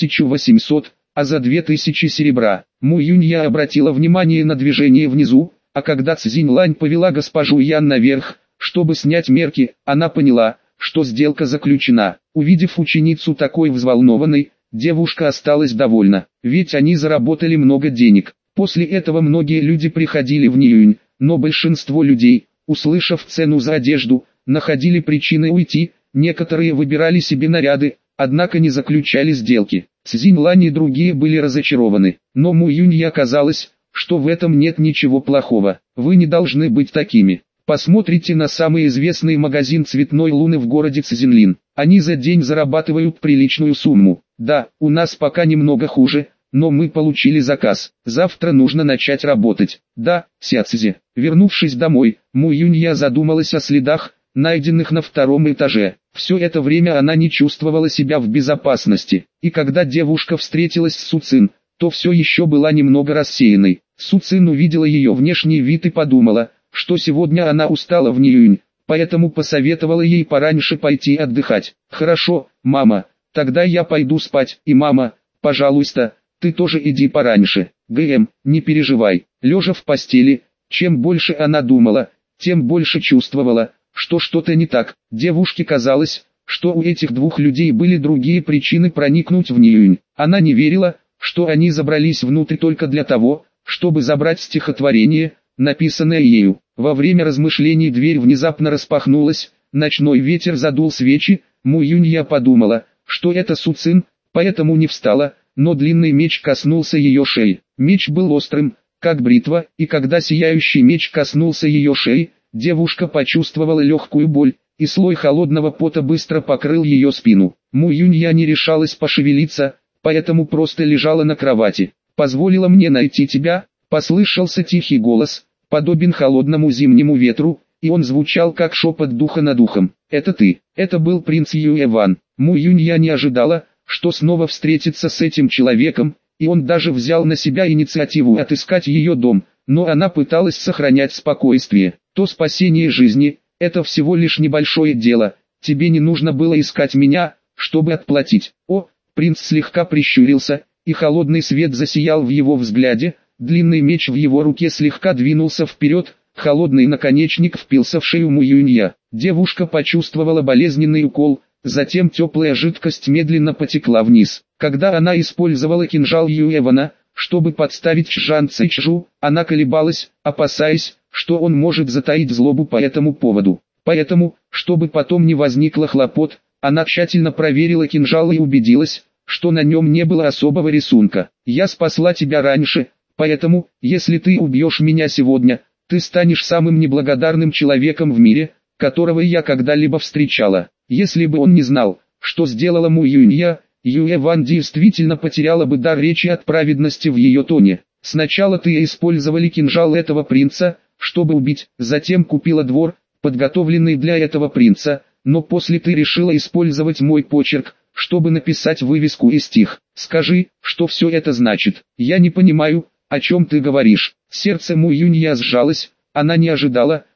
1800, а за 2000 серебра». Му Юнья обратила внимание на движение внизу, а когда Цзинь Лань повела госпожу Ян наверх, чтобы снять мерки, она поняла, что сделка заключена. Увидев ученицу такой взволнованной, девушка осталась довольна, ведь они заработали много денег. После этого многие люди приходили в Ниюнь, но большинство людей, услышав цену за одежду, находили причины уйти, некоторые выбирали себе наряды, однако не заключали сделки. Цзинь Лань и другие были разочарованы, но Му Юнье казалось, что в этом нет ничего плохого. Вы не должны быть такими. Посмотрите на самый известный магазин цветной луны в городе Цзинлин. Они за день зарабатывают приличную сумму. Да, у нас пока немного хуже, но мы получили заказ. Завтра нужно начать работать. Да, Сяцзи. Вернувшись домой, Му Юнья задумалась о следах, найденных на 2-м этаже. Все это время она не чувствовала себя в безопасности, и когда девушка встретилась с Су Цин, то все еще была немного рассеянной. Су Цин увидела ее внешний вид и подумала, что сегодня она устала в Ниюнь, поэтому посоветовала ей пораньше пойти отдыхать. «Хорошо, мама, тогда я пойду спать, и мама, пожалуйста, ты тоже иди пораньше». Не переживай». Лежа в постели, чем больше она думала, тем больше чувствовала, что что-то не так. Девушке казалось, что у этих двух людей были другие причины проникнуть в Ниюнь. Она не верила, что они забрались внутрь только для того, чтобы забрать стихотворение, написанное ею. Во время размышлений дверь внезапно распахнулась, ночной ветер задул свечи. Му Юнья подумала, что это Су Цин, поэтому не встала, но длинный меч коснулся ее шеи. Меч был острым, как бритва, и когда сияющий меч коснулся ее шеи, девушка почувствовала легкую боль, и слой холодного пота быстро покрыл ее спину. Му Юнья не решалась пошевелиться, поэтому просто лежала на кровати. «Позволила мне найти тебя», — послышался тихий голос, подобен холодному зимнему ветру, и он звучал как шепот духа над ухом. «Это ты». Это был принц Юэван. Му Юнья не ожидала, что снова встретится с этим человеком, и он даже взял на себя инициативу отыскать ее дом, но она пыталась сохранять спокойствие. «То спасение жизни, это всего лишь небольшое дело, тебе не нужно было искать меня, чтобы отплатить». О, принц слегка прищурился, и холодный свет засиял в его взгляде, длинный меч в его руке слегка двинулся вперед, холодный наконечник впился в шею Му Юнья. Девушка почувствовала болезненный укол, затем теплая жидкость медленно потекла вниз. Когда она использовала кинжал Юэвана, чтобы подставить Чжан Цичжу, она колебалась, опасаясь, что он может затаить злобу по этому поводу. Поэтому, чтобы потом не возникло хлопот, она тщательно проверила кинжал и убедилась, что на нем не было особого рисунка. «Я спасла тебя раньше, поэтому, если ты убьешь меня сегодня, ты станешь самым неблагодарным человеком в мире, которого я когда-либо встречала». Если бы он не знал, что сделала Му Юнья, Юэван действительно потеряла бы дар речи от праведности в ее тоне. «Сначала ты использовали кинжал этого принца, чтобы убить, затем купила двор, подготовленный для этого принца, но после ты решила использовать мой почерк, чтобы написать вывеску и стих. Скажи, что все это значит?» «Я не понимаю, о чем ты говоришь». Сердце Му Юнья сжалось, она не ожидала,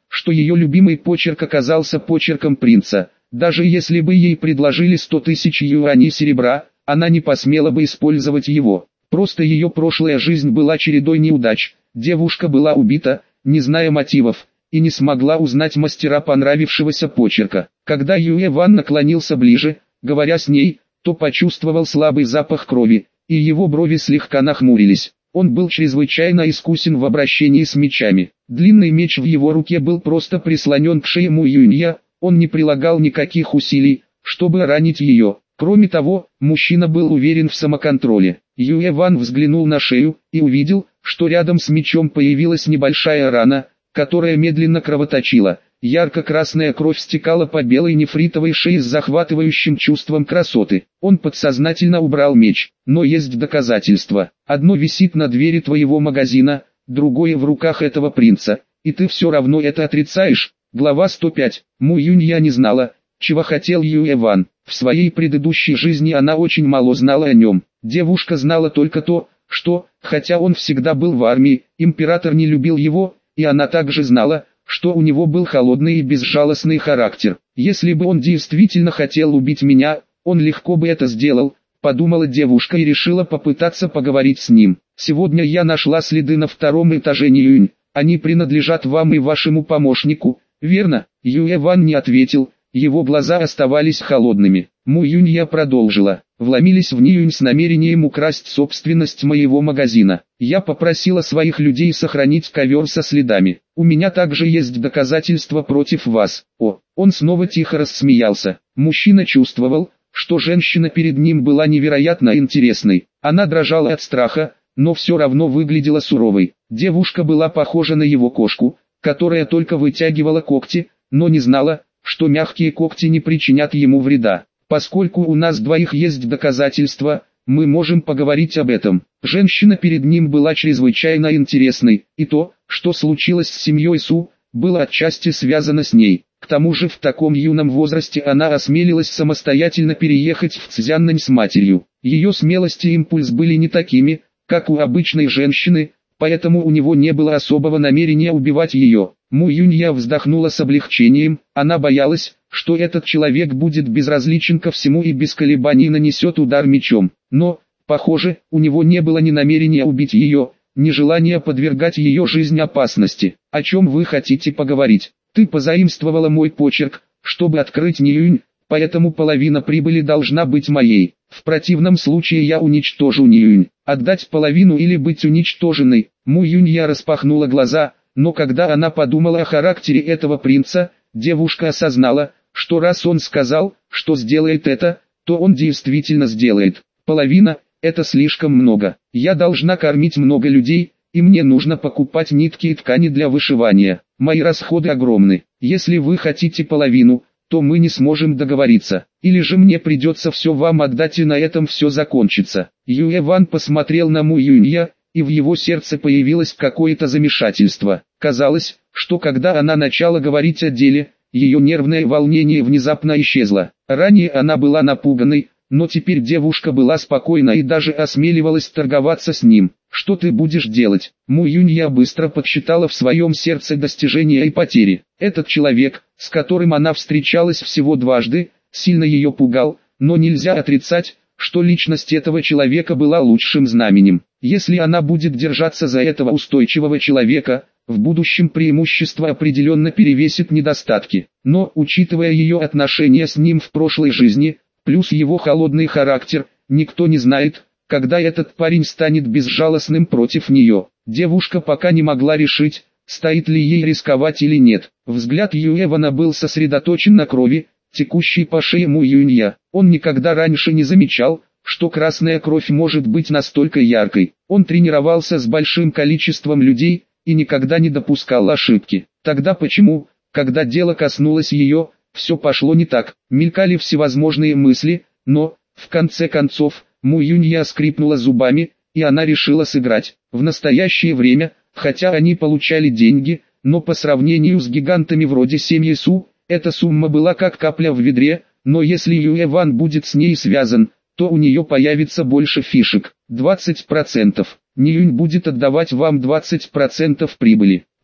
что ее любимый почерк оказался почерком принца. Даже если бы ей предложили 100 тысяч юаней серебра, она не посмела бы использовать его. Просто ее прошлая жизнь была чередой неудач. Девушка была убита, не зная мотивов, и не смогла узнать мастера понравившегося почерка. Когда Юэ Ван наклонился ближе, говоря с ней, то почувствовал слабый запах крови, и его брови слегка нахмурились. Он был чрезвычайно искусен в обращении с мечами. Длинный меч в его руке был просто прислонен к шее Му Юнья, он не прилагал никаких усилий, чтобы ранить ее. Кроме того, мужчина был уверен в самоконтроле. Юэ Ван взглянул на шею и увидел, что рядом с мечом появилась небольшая рана, которая медленно кровоточила. Ярко-красная кровь стекала по белой нефритовой шее с захватывающим чувством красоты. Он подсознательно убрал меч, но есть доказательства. Одно висит на двери твоего магазина, другое в руках этого принца, и ты все равно это отрицаешь. Глава 105. Му Юнья не знала, чего хотел Юэ Ван. В своей предыдущей жизни она очень мало знала о нем. Девушка знала только то, что, хотя он всегда был в армии, император не любил его, и она также знала, что у него был холодный и безжалостный характер. Если бы он действительно хотел убить меня, он легко бы это сделал, подумала девушка и решила попытаться поговорить с ним. Сегодня я нашла следы на втором этаже Ниюнь, они принадлежат вам и вашему помощнику, верно? Юэ Ван не ответил, его глаза оставались холодными. Му Юнья продолжила. Вломились в Ниюнь с намерением украсть собственность моего магазина. Я попросила своих людей сохранить ковер со следами. У меня также есть доказательства против вас. Он снова тихо рассмеялся. Мужчина чувствовал, что женщина перед ним была невероятно интересной. Она дрожала от страха, но все равно выглядела суровой. Девушка была похожа на его кошку, которая только вытягивала когти, но не знала, что мягкие когти не причинят ему вреда. Поскольку у нас двоих есть доказательства, мы можем поговорить об этом. Женщина перед ним была чрезвычайно интересной, и то, что случилось с семьей Су, было отчасти связано с ней. К тому же в таком юном возрасте она осмелилась самостоятельно переехать в Цзяннань с матерью. Ее смелость и импульс были не такими, как у обычной женщины, поэтому у него не было особого намерения убивать ее. Му Юнья вздохнула с облегчением, она боялась, что этот человек будет безразличен ко всему и без колебаний нанесет удар мечом. Но, похоже, у него не было ни намерения убить ее, ни желания подвергать ее жизнь опасности. О чем вы хотите поговорить? Ты позаимствовала мой почерк, чтобы открыть Ниюнь, поэтому половина прибыли должна быть моей. В противном случае я уничтожу Ниюнь. Отдать половину или быть уничтоженной? Му Юнья распахнула глаза, но когда она подумала о характере этого принца, девушка осознала, что раз он сказал, что сделает это, то он действительно сделает. Половина – это слишком много. Я должна кормить много людей, и мне нужно покупать нитки и ткани для вышивания. Мои расходы огромны. Если вы хотите половину, то мы не сможем договориться. Или же мне придется все вам отдать и на этом все закончится. Юэ Ван посмотрел на Му Юнья, и в его сердце появилось какое-то замешательство. Казалось, что когда она начала говорить о деле, ее нервное волнение внезапно исчезло. Ранее она была напуганной, но теперь девушка была спокойна и даже осмеливалась торговаться с ним. «Что ты будешь делать?» Му Юнья быстро подсчитала в своем сердце достижения и потери. Этот человек, с которым она встречалась всего дважды, сильно ее пугал, но нельзя отрицать, что личность этого человека была лучшим знаменем. Если она будет держаться за этого устойчивого человека, в будущем преимущество определенно перевесит недостатки. Но, учитывая ее отношения с ним в прошлой жизни, плюс его холодный характер, никто не знает, когда этот парень станет безжалостным против нее. Девушка пока не могла решить, стоит ли ей рисковать или нет. Взгляд Юэ Вана был сосредоточен на крови, текущей по шее Му Юнья. Он никогда раньше не замечал, что красная кровь может быть настолько яркой. Он тренировался с большим количеством людей и никогда не допускал ошибки. Тогда почему, когда дело коснулось ее, все пошло не так? Мелькали всевозможные мысли, но, в конце концов, Му Юнья скрипнула зубами, и она решила сыграть. В настоящее время, хотя они получали деньги, но по сравнению с гигантами вроде семьи Су, эта сумма была как капля в ведре, но если Юэ Ван будет с ней связан, то у нее появится больше фишек. 20%. Ниюнь будет отдавать вам 20% прибыли.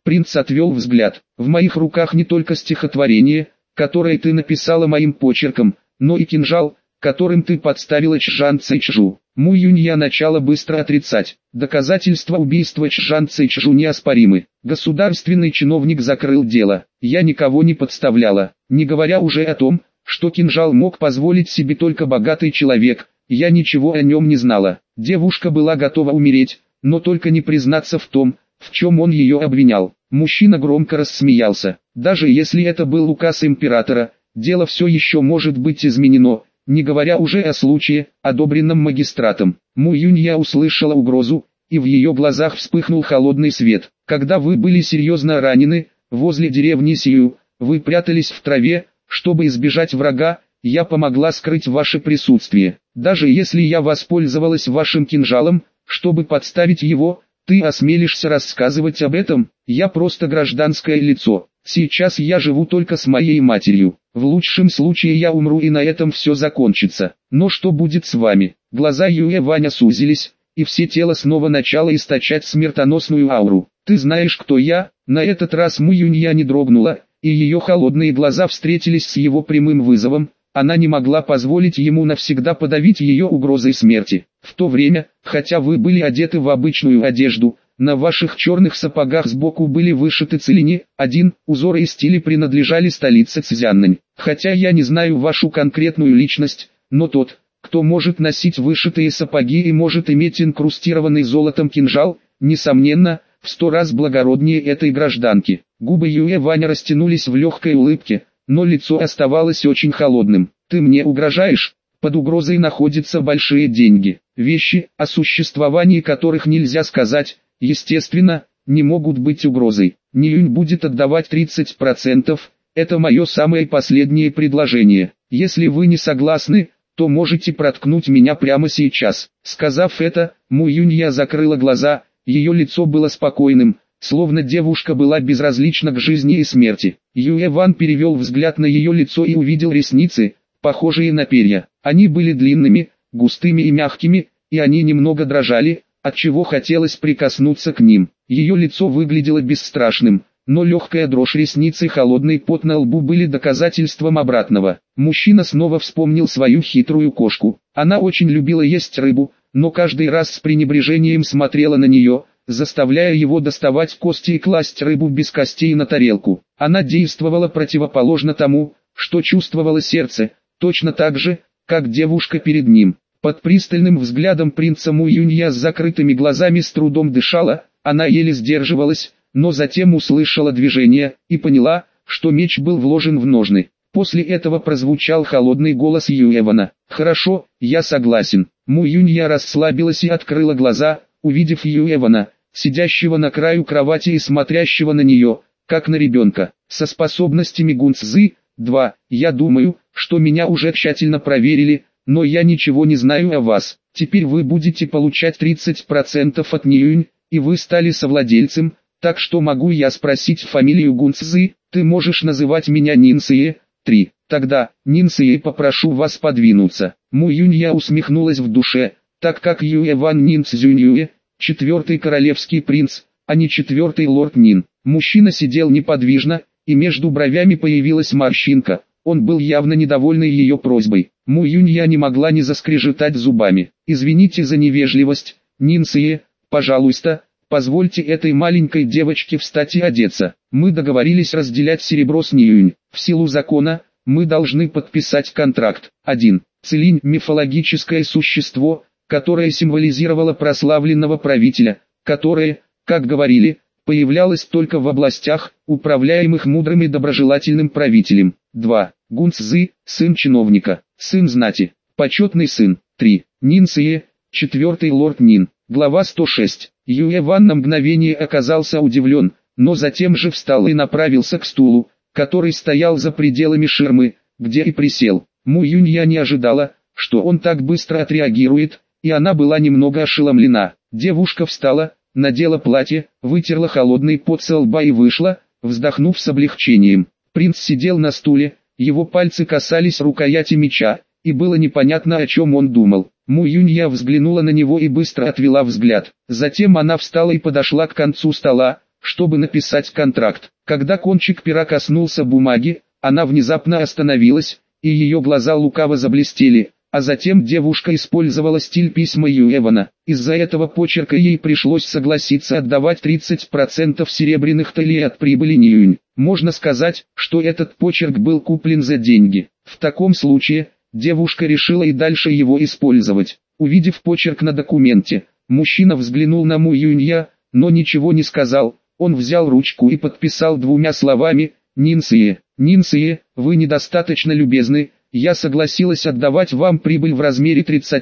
Принц отвел взгляд. В моих руках не только стихотворение, которое ты написала моим почерком, но и кинжал, которым ты подставила Чжан Цэйчжу. Му Юнья начала быстро отрицать. Доказательства убийства Чжан Цэйчжу неоспоримы. Государственный чиновник закрыл дело. Я никого не подставляла. Не говоря уже о том, что кинжал мог позволить себе только богатый человек. Я ничего о нем не знала. Девушка была готова умереть, но только не признаться в том, в чем он ее обвинял. Мужчина громко рассмеялся. Даже если это был указ императора, дело все еще может быть изменено, не говоря уже о случае, одобренном магистратом. Му Юнья услышала угрозу, и в ее глазах вспыхнул холодный свет. Когда вы были серьезно ранены, возле деревни Сию, вы прятались в траве, чтобы избежать врага, я помогла скрыть ваше присутствие. Даже если я воспользовалась вашим кинжалом, чтобы подставить его, ты осмелишься рассказывать об этом? Я просто гражданское лицо. Сейчас я живу только с моей матерью. В лучшем случае я умру и на этом все закончится. Но что будет с вами? Глаза Юэ Ваня сузились, и все тело снова начало источать смертоносную ауру. Ты знаешь, кто я? На этот раз Му Юнья не дрогнула, и ее холодные глаза встретились с его прямым вызовом. Она не могла позволить ему навсегда подавить ее угрозой смерти. В то время, хотя вы были одеты в обычную одежду, на ваших черных сапогах сбоку были вышиты целини, узоры и стили принадлежали столице Цзяннань. Хотя я не знаю вашу конкретную личность, но тот, кто может носить вышитые сапоги и может иметь инкрустированный золотом кинжал, несомненно, в 100 раз благороднее этой гражданки. Губы Юэ Ваня растянулись в легкой улыбке, но лицо оставалось очень холодным. Ты мне угрожаешь? Под угрозой находятся большие деньги. Вещи, о существовании которых нельзя сказать, естественно, не могут быть угрозой. Ниюнь будет отдавать 30%, это мое самое последнее предложение. Если вы не согласны, то можете проткнуть меня прямо сейчас. Сказав это, Му Юнья закрыла глаза, ее лицо было спокойным, словно девушка была безразлична к жизни и смерти. Юэ Ван перевел взгляд на ее лицо и увидел ресницы, похожие на перья. Они были длинными, густыми и мягкими, и они немного дрожали, отчего хотелось прикоснуться к ним. Ее лицо выглядело бесстрашным, но легкая дрожь ресниц и холодный пот на лбу были доказательством обратного. Мужчина снова вспомнил свою хитрую кошку. Она очень любила есть рыбу, но каждый раз с пренебрежением смотрела на нее, заставляя его доставать кости и класть рыбу без костей на тарелку. Она действовала противоположно тому, что чувствовало сердце, точно так же, как девушка перед ним. Под пристальным взглядом принца Му Юнья с закрытыми глазами с трудом дышала, она еле сдерживалась, но затем услышала движение и поняла, что меч был вложен в ножны. После этого прозвучал холодный голос Юэвана. «Хорошо, я согласен». Му Юнья расслабилась и открыла глаза, увидев Юэвана, сидящего на краю кровати и смотрящего на нее, как на ребенка. Со способностями Гунцзы, 2, я думаю, что меня уже тщательно проверили, но я ничего не знаю о вас. Теперь вы будете получать 30% от Ниюнь, и вы стали совладельцем, так что могу я спросить фамилию Гунцзы? Ты можешь называть меня Нинсие. 3. Тогда, Нинсие, попрошу вас подвинуться. Му Юнья усмехнулась в душе, так как Юэ Ван Нин Цзюньюэ, 4-й королевский принц, а не 4-й лорд Нин. Мужчина сидел неподвижно, и между бровями появилась морщинка. Он был явно недовольный ее просьбой. Му Юнья не могла не заскрежетать зубами. «Извините за невежливость, Нинсие, пожалуйста, позвольте этой маленькой девочке встать и одеться. Мы договорились разделять серебро с Ниюнь. В силу закона, мы должны подписать контракт». 1. Целинь – мифологическое существо, которое символизировало прославленного правителя, которое, как говорили, появлялось только в областях, управляемых мудрым и доброжелательным правителем. 2. Гунцзы – сын чиновника, сын знати, почетный сын. 3. Нинсие, 4-й лорд Нин. Глава 106. Юэ Ван на мгновение оказался удивлен, но затем же встал и направился к стулу, который стоял за пределами ширмы, где и присел. Му Юнья не ожидала, что он так быстро отреагирует, и она была немного ошеломлена. Девушка встала, надела платье, вытерла холодный пот со лба и вышла, вздохнув с облегчением. Принц сидел на стуле, его пальцы касались рукояти меча, и было непонятно, о чем он думал. Му Юнья взглянула на него и быстро отвела взгляд. Затем она встала и подошла к концу стола, чтобы написать контракт. Когда кончик пера коснулся бумаги, она внезапно остановилась, и ее глаза лукаво заблестели, а затем девушка использовала стиль письма Юэвана. Из-за этого почерка ей пришлось согласиться отдавать 30% серебряных талей от прибыли Ньюнь. Можно сказать, что этот почерк был куплен за деньги. В таком случае, девушка решила и дальше его использовать. Увидев почерк на документе, мужчина взглянул на Му Юнья, но ничего не сказал. Он взял ручку и подписал двумя словами: «Нинсие, Нинсие, вы недостаточно любезны, я согласилась отдавать вам прибыль в размере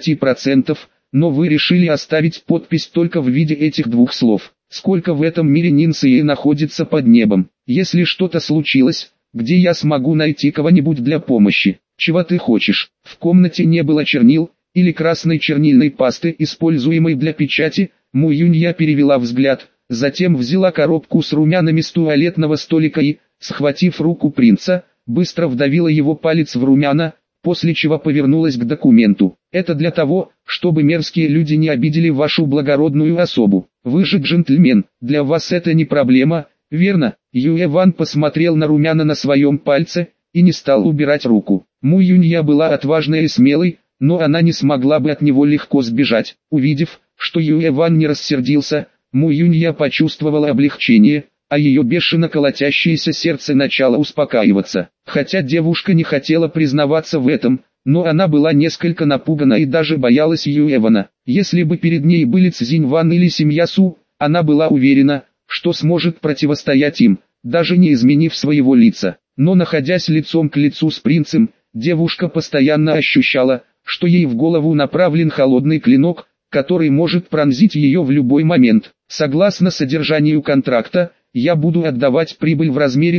30%, но вы решили оставить подпись только в виде этих двух слов. Сколько в этом мире Нинсие находится под небом? Если что-то случилось, где я смогу найти кого-нибудь для помощи? Чего ты хочешь?» В комнате не было чернил или красной чернильной пасты, используемой для печати. Му Юнья перевела взгляд, затем взяла коробку с румянами с туалетного столика и, схватив руку принца, быстро вдавила его палец в румяна, после чего повернулась к документу. «Это для того, чтобы мерзкие люди не обидели вашу благородную особу. Вы же джентльмен, для вас это не проблема, верно?» Юэ Ван посмотрел на румяна на своем пальце и не стал убирать руку. Му Юнья была отважной и смелой, но она не смогла бы от него легко сбежать. Увидев, что Юэ Ван не рассердился, Му Юнья почувствовала облегчение, а ее бешено колотящееся сердце начало успокаиваться. Хотя девушка не хотела признаваться в этом, но она была несколько напугана и даже боялась Юэвана. Если бы перед ней были Цзинь Ван или семья Су, она была уверена, что сможет противостоять им, даже не изменив своего лица. Но находясь лицом к лицу с принцем, девушка постоянно ощущала, что ей в голову направлен холодный клинок, который может пронзить ее в любой момент. Согласно содержанию контракта, я буду отдавать прибыль в размере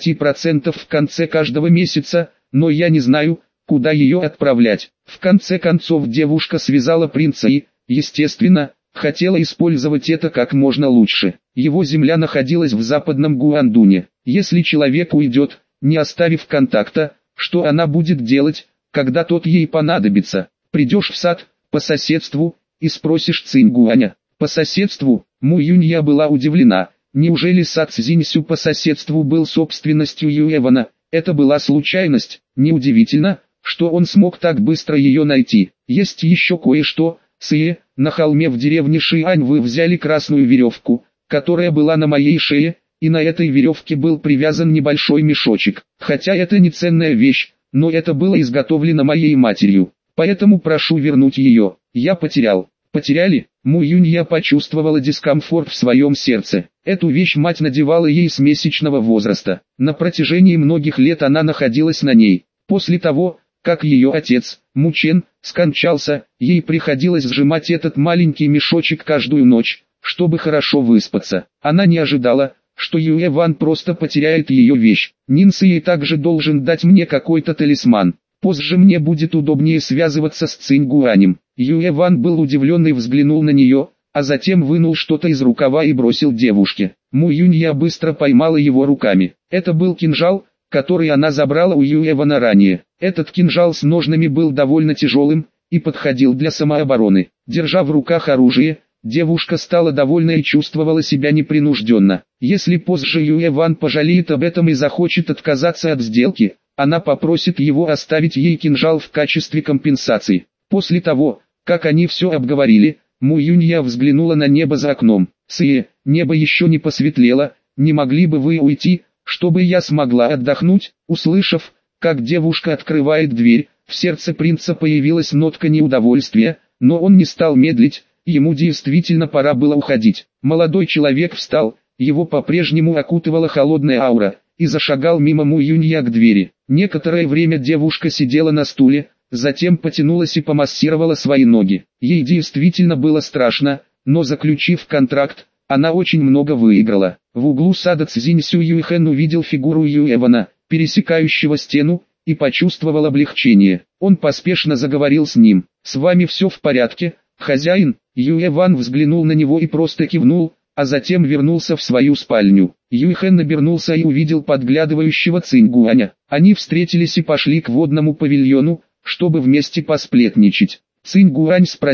30% в конце каждого месяца, но я не знаю, куда ее отправлять. В конце концов девушка связала принца и, естественно, хотела использовать это как можно лучше. Его земля находилась в западном Гуандуне. Если человек уйдет, не оставив контакта, что она будет делать, когда тот ей понадобится? Придешь в сад, по соседству, и спросишь Цинь-Гуаня. По соседству? Му Юнья была удивлена. Неужели сад Цзиньсю по соседству был собственностью Юэвана? Это была случайность. Неудивительно, что он смог так быстро ее найти. Есть еще кое-что. Сие, на холме в деревне Шиань вы взяли красную веревку, которая была на моей шее, и на этой веревке был привязан небольшой мешочек. Хотя это не ценная вещь, но это было изготовлено моей матерью. Поэтому прошу вернуть ее. Я потерял. Потеряли? Му Юнья почувствовала дискомфорт в своем сердце. Эту вещь мать надевала ей с месячного возраста. На протяжении многих лет она находилась на ней. После того, как ее отец, Му Чен, скончался, ей приходилось сжимать этот маленький мешочек каждую ночь, чтобы хорошо выспаться. Она не ожидала, что Юэ Ван просто потеряет ее вещь. Нинсие также должен дать мне какой-то талисман. Позже мне будет удобнее связываться с Цинь Гуанем. Юэ Ван был удивлен и взглянул на нее, а затем вынул что-то из рукава и бросил девушке. Му Юнья быстро поймала его руками. Это был кинжал, который она забрала у Юэ Вана ранее. Этот кинжал с ножнами был довольно тяжелым и подходил для самообороны. Держа в руках оружие, девушка стала довольна и чувствовала себя непринужденно. Если позже Юэ Ван пожалеет об этом и захочет отказаться от сделки, она попросит его оставить ей кинжал в качестве компенсации. После того, как они все обговорили, Му Юнья взглянула на небо за окном. «Сие, небо еще не посветлело, не могли бы вы уйти, чтобы я смогла отдохнуть?» Услышав, как девушка открывает дверь, в сердце принца появилась нотка неудовольствия, но он не стал медлить, ему действительно пора было уходить. Молодой человек встал, его по-прежнему окутывала холодная аура, и зашагал мимо Му Юнья к двери. Некоторое время девушка сидела на стуле, затем потянулась и помассировала свои ноги. Ей действительно было страшно, но заключив контракт, она очень много выиграла. В углу сада Цзиньсю Юйхэн увидел фигуру Юэвана, пересекающего стену, и почувствовал облегчение. Он поспешно заговорил с ним. «С вами все в порядке, хозяин?» Юэван взглянул на него и просто кивнул, а затем вернулся в свою спальню. Юйхэн обернулся и увидел подглядывающего Цинь Гуаня. Они встретились и пошли к водному павильону, чтобы вместе посплетничать. Цинь Гуань спросил: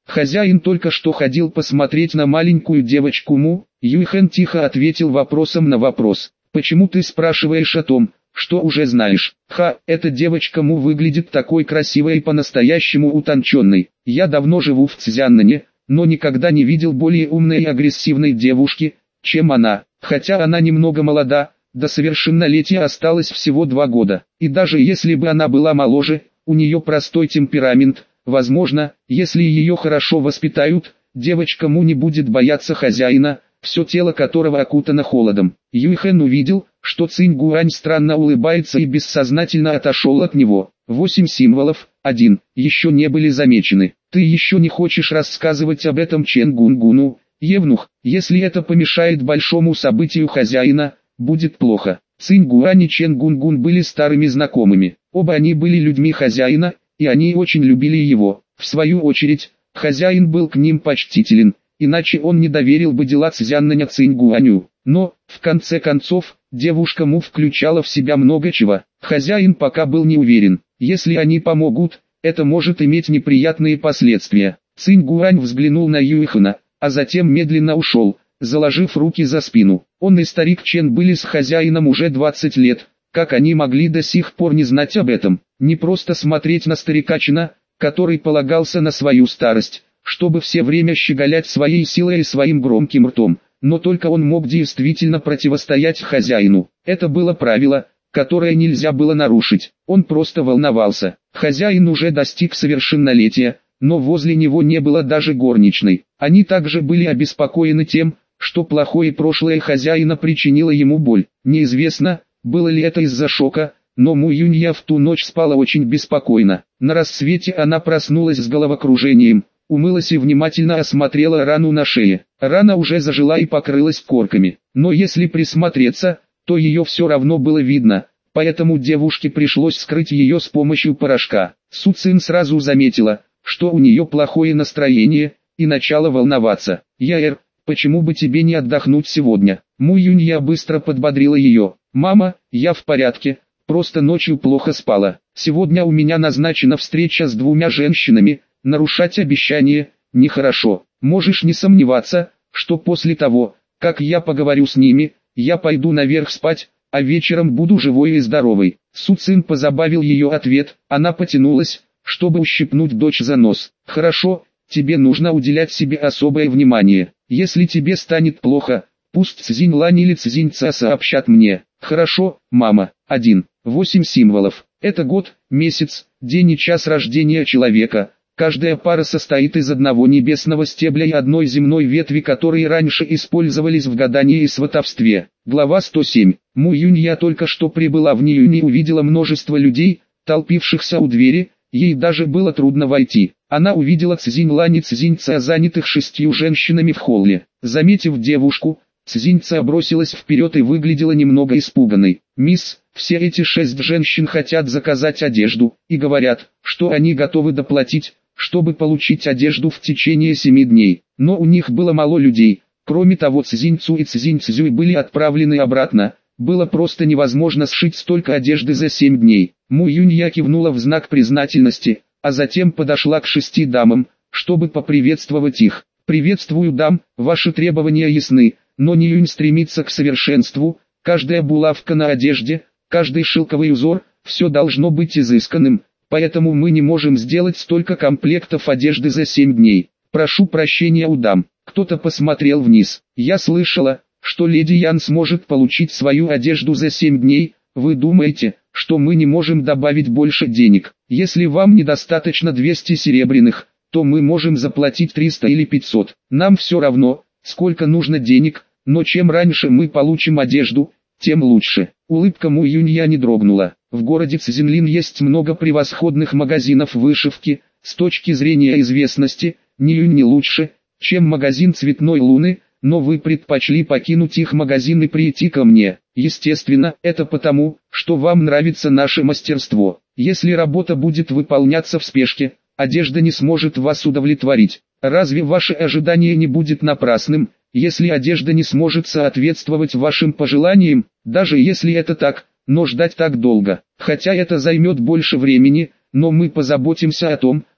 Хозяин только что ходил посмотреть на маленькую девочку Му. Юйхэн тихо ответил вопросом на вопрос. Почему ты спрашиваешь о том, что уже знаешь? Эта девочка Му выглядит такой красивой и по-настоящему утонченной. Я давно живу в Цзяннане, но никогда не видел более умной и агрессивной девушки, чем она. Хотя она немного молода, до совершеннолетия осталось всего 2 года. И даже если бы она была моложе, у нее простой темперамент. Возможно, если ее хорошо воспитают, девочка Му не будет бояться хозяина, все тело которого окутано холодом. Юйхэн увидел, что Цинь Гуань странно улыбается и бессознательно отошел от него. 8 символов, 1, еще не были замечены. Ты еще не хочешь рассказывать об этом Чен Гунгуну, Евнух? Если это помешает большому событию хозяина, будет плохо. Цинь Гуань и Чен Гунгун были старыми знакомыми. Оба они были людьми хозяина, и они очень любили его. В свою очередь, хозяин был к ним почтителен, иначе он не доверил бы дела Цзяннаня Цинь Гуаню. Но, в конце концов, девушка Му включала в себя много чего. Хозяин пока был не уверен. Если они помогут, это может иметь неприятные последствия. Цинь Гуань взглянул на Юйхэна, а затем медленно ушел, заложив руки за спину. Он и старик Чен были с хозяином уже 20 лет. Как они могли до сих пор не знать об этом? Не просто смотреть на старика Чена, который полагался на свою старость, чтобы все время щеголять своей силой и своим громким ртом, но только он мог действительно противостоять хозяину. Это было правило, которое нельзя было нарушить. Он просто волновался. Хозяин уже достиг совершеннолетия, но возле него не было даже горничной. Они также были обеспокоены тем, что плохое прошлое хозяина причинило ему боль. Неизвестно, было ли это из-за шока, но Му Юнья в ту ночь спала очень беспокойно. На рассвете она проснулась с головокружением, умылась и внимательно осмотрела рану на шее. Рана уже зажила и покрылась корками, но если присмотреться, то ее все равно было видно, поэтому девушке пришлось скрыть ее с помощью порошка. Су Цин сразу заметила, что у нее плохое настроение, и начала волноваться. «Яэр, почему бы тебе не отдохнуть сегодня?» Му Юнья быстро подбодрила ее. «Мама, я в порядке, просто ночью плохо спала. Сегодня у меня назначена встреча с 2 женщинами, нарушать обещание нехорошо. Можешь не сомневаться, что после того, как я поговорю с ними, я пойду наверх спать, а вечером буду живой и здоровой». Су Цин позабавил ее ответ, она потянулась, чтобы ущипнуть дочь за нос. «Хорошо, тебе нужно уделять себе особое внимание. Если тебе станет плохо, пусть Цзинь Лань или Цзинь Ца сообщат мне». «Хорошо, мама». 1. 8 символов. Это год, месяц, день и час рождения человека. Каждая пара состоит из одного небесного стебля и одной земной ветви, которые раньше использовались в гадании и сватовстве. Глава 107. Му Юнья только что прибыла в Ниюнь и увидела множество людей, толпившихся у двери. Ей даже было трудно войти. Она увидела Цзинь Лань и Цзинь Ца, занятых 6 женщинами в холле. Заметив девушку, Цзинь Ца бросилась вперед и выглядела немного испуганной. «Мисс, все эти 6 женщин хотят заказать одежду, и говорят, что они готовы доплатить, чтобы получить одежду в течение 7 дней. Но у них было мало людей. Кроме того, Цзинь Цу и Цзинь Цзюй были отправлены обратно. Было просто невозможно сшить столько одежды за 7 дней». Му Юнья кивнула в знак признательности, а затем подошла к 6 дамам, чтобы поприветствовать их. «Приветствую, дам, ваши требования ясны, но Ниюнь стремится к совершенству, каждая булавка на одежде, каждый шелковый узор, все должно быть изысканным, поэтому мы не можем сделать столько комплектов одежды за 7 дней. Прошу прощения у дам». Кто-то посмотрел вниз. «Я слышала, что леди Ян сможет получить свою одежду за 7 дней, вы думаете, что мы не можем добавить больше денег? Если вам недостаточно 200 серебряных, то мы можем заплатить 300 или 500. Нам все равно, сколько нужно денег, но чем раньше мы получим одежду, тем лучше». Улыбка Му Юнья не дрогнула. В городе Цзинлин есть много превосходных магазинов вышивки. С точки зрения известности, Ниюнь не лучше, чем магазин Цветной Луны, но вы предпочли покинуть их магазин и прийти ко мне. Естественно, это потому, что вам нравится наше мастерство. Если работа будет выполняться в спешке, одежда не сможет вас удовлетворить. Разве ваше ожидание не будет напрасным, если одежда не сможет соответствовать вашим пожеланиям? Даже если это так, но ждать так долго. Хотя это займет больше времени, но мы позаботимся о том,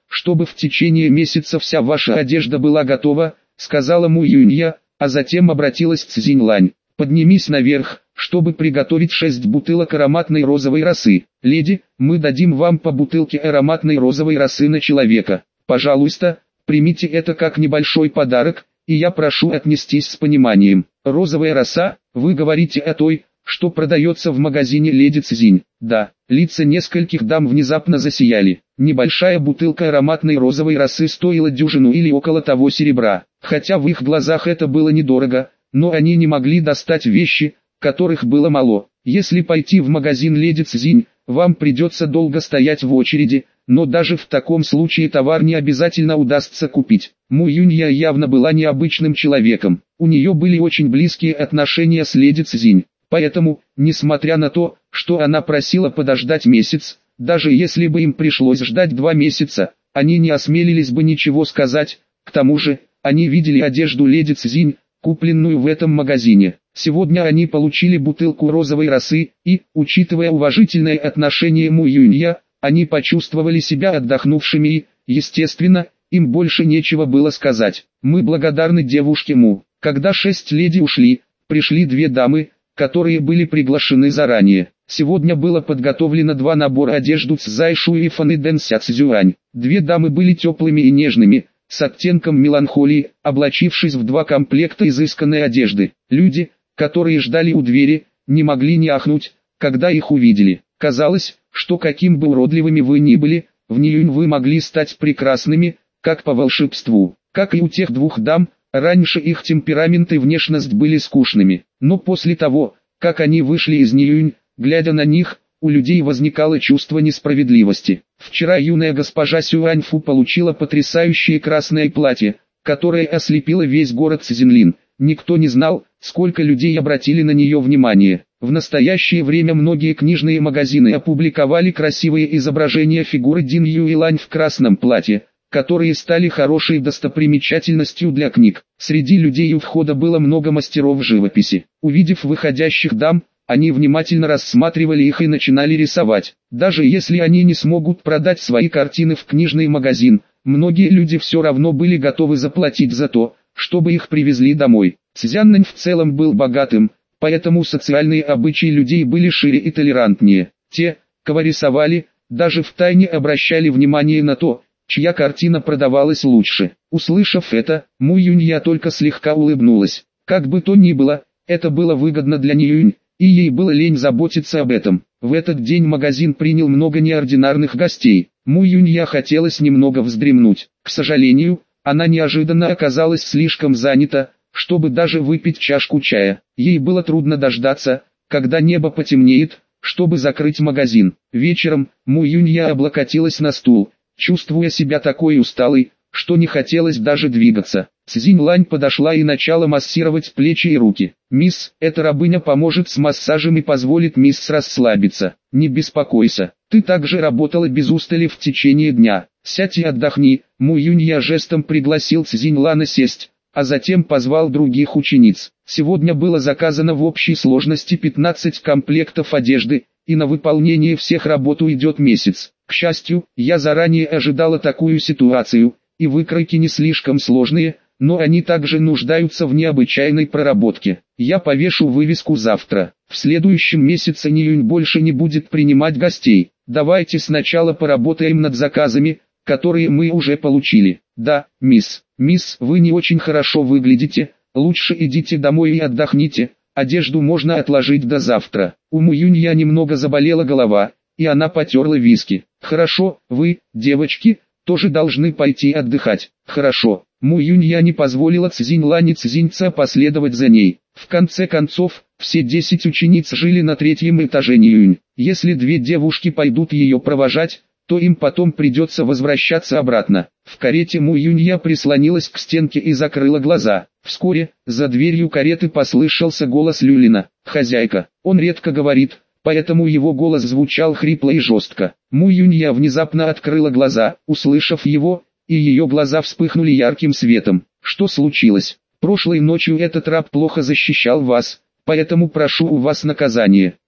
чтобы в течение месяца вся ваша одежда была готова, сказала Му Юнья, а затем обратилась к Цзиньлань. Поднимись наверх, чтобы приготовить 6 бутылок ароматной розовой росы. Леди, мы дадим вам по бутылке ароматной розовой росы на человека. Пожалуйста, примите это как небольшой подарок, и я прошу отнестись с пониманием. Розовая роса, вы говорите о той, что продается в магазине леди Цзинь. Да, лица нескольких дам внезапно засияли. Небольшая бутылка ароматной розовой росы стоила дюжину или около того серебра. Хотя в их глазах это было недорого, но они не могли достать вещи, которых было мало. Если пойти в магазин леди Цзинь, вам придется долго стоять в очереди, но даже в таком случае товар не обязательно удастся купить. Му Юнья явно была необычным человеком. У нее были очень близкие отношения с леди Цзинь. Поэтому, несмотря на то, что она просила подождать месяц, даже если бы им пришлось ждать 2 месяца, они не осмелились бы ничего сказать. К тому же, они видели одежду леди Цзинь, купленную в этом магазине. Сегодня они получили бутылку розовой росы, и, учитывая уважительное отношение Му Юнья, они почувствовали себя отдохнувшими и, естественно, им больше нечего было сказать. Мы благодарны девушке Му. Когда 6 леди ушли, пришли 2 дамы, которые были приглашены заранее. Сегодня было подготовлено 2 набора одежды Цзайшу и Фаны Дэн Ся Цзюань. 2 дамы были теплыми и нежными, с оттенком меланхолии, облачившись в 2 комплекта изысканной одежды. Люди, которые ждали у двери, не могли не ахнуть, когда их увидели. Казалось, что каким бы уродливыми вы ни были, в Ниюнь вы могли стать прекрасными, как по волшебству. Как и у тех 2 дам, раньше их темперамент и внешность были скучными. Но после того, как они вышли из Ниюнь, глядя на них, у людей возникало чувство несправедливости. Вчера юная госпожа Сюаньфу получила потрясающее красное платье, которое ослепило весь город Цзинлин. Никто не знал, сколько людей обратили на нее внимание. В настоящее время многие книжные магазины опубликовали красивые изображения фигуры Дин Юйлань в красном платье, которые стали хорошей достопримечательностью для книг. Среди людей у входа было много мастеров живописи. Увидев выходящих дам, они внимательно рассматривали их и начинали рисовать. Даже если они не смогут продать свои картины в книжный магазин, многие люди все равно были готовы заплатить за то, чтобы их привезли домой. Цзяннань в целом был богатым, поэтому социальные обычаи людей были шире и толерантнее. Те, кого рисовали, даже втайне обращали внимание на то, чья картина продавалась лучше. Услышав это, Му Юнья только слегка улыбнулась. Как бы то ни было, это было выгодно для Ниюнь, и ей было лень заботиться об этом. В этот день магазин принял много неординарных гостей. Му Юнья хотелось немного вздремнуть. К сожалению, она неожиданно оказалась слишком занята, чтобы даже выпить чашку чая. Ей было трудно дождаться, когда небо потемнеет, чтобы закрыть магазин. Вечером, Му Юнья облокотилась на стул, чувствуя себя такой усталой, что не хотелось даже двигаться. Цзиньлань подошла и начала массировать плечи и руки. «Мисс, эта рабыня поможет с массажем и позволит мисс расслабиться. Не беспокойся, ты также работала без устали в течение дня. Сядь и отдохни». Му Юнья жестом пригласил Цзиньлана сесть, а затем позвал других учениц. Сегодня было заказано в общей сложности 15 комплектов одежды, и на выполнение всех работ уйдет месяц. К счастью, я заранее ожидала такую ситуацию, и выкройки не слишком сложные, но они также нуждаются в необычайной проработке. Я повешу вывеску завтра. В следующем месяце Ниюнь больше не будет принимать гостей. Давайте сначала поработаем над заказами, которые мы уже получили. Да, мисс. Мисс, вы не очень хорошо выглядите, лучше идите домой и отдохните, одежду можно отложить до завтра. У Му Юнья немного заболела голова, и она потерла виски. Хорошо, вы, девочки, тоже должны пойти отдыхать. Хорошо. Му Юнья не позволила Цзиньлань и Цзиньца последовать за ней. В конце концов, все 10 учениц жили на 3-м этаже Ниюнь. Если 2 девушки пойдут ее провожать, то им потом придется возвращаться обратно. В карете Му Юнья прислонилась к стенке и закрыла глаза. Вскоре, за дверью кареты послышался голос Люлина. «Хозяйка». Он редко говорит, поэтому его голос звучал хрипло и жестко. Му Юнья внезапно открыла глаза, услышав его, и ее глаза вспыхнули ярким светом. «Что случилось? Прошлой ночью этот раб плохо защищал вас, поэтому прошу у вас наказание».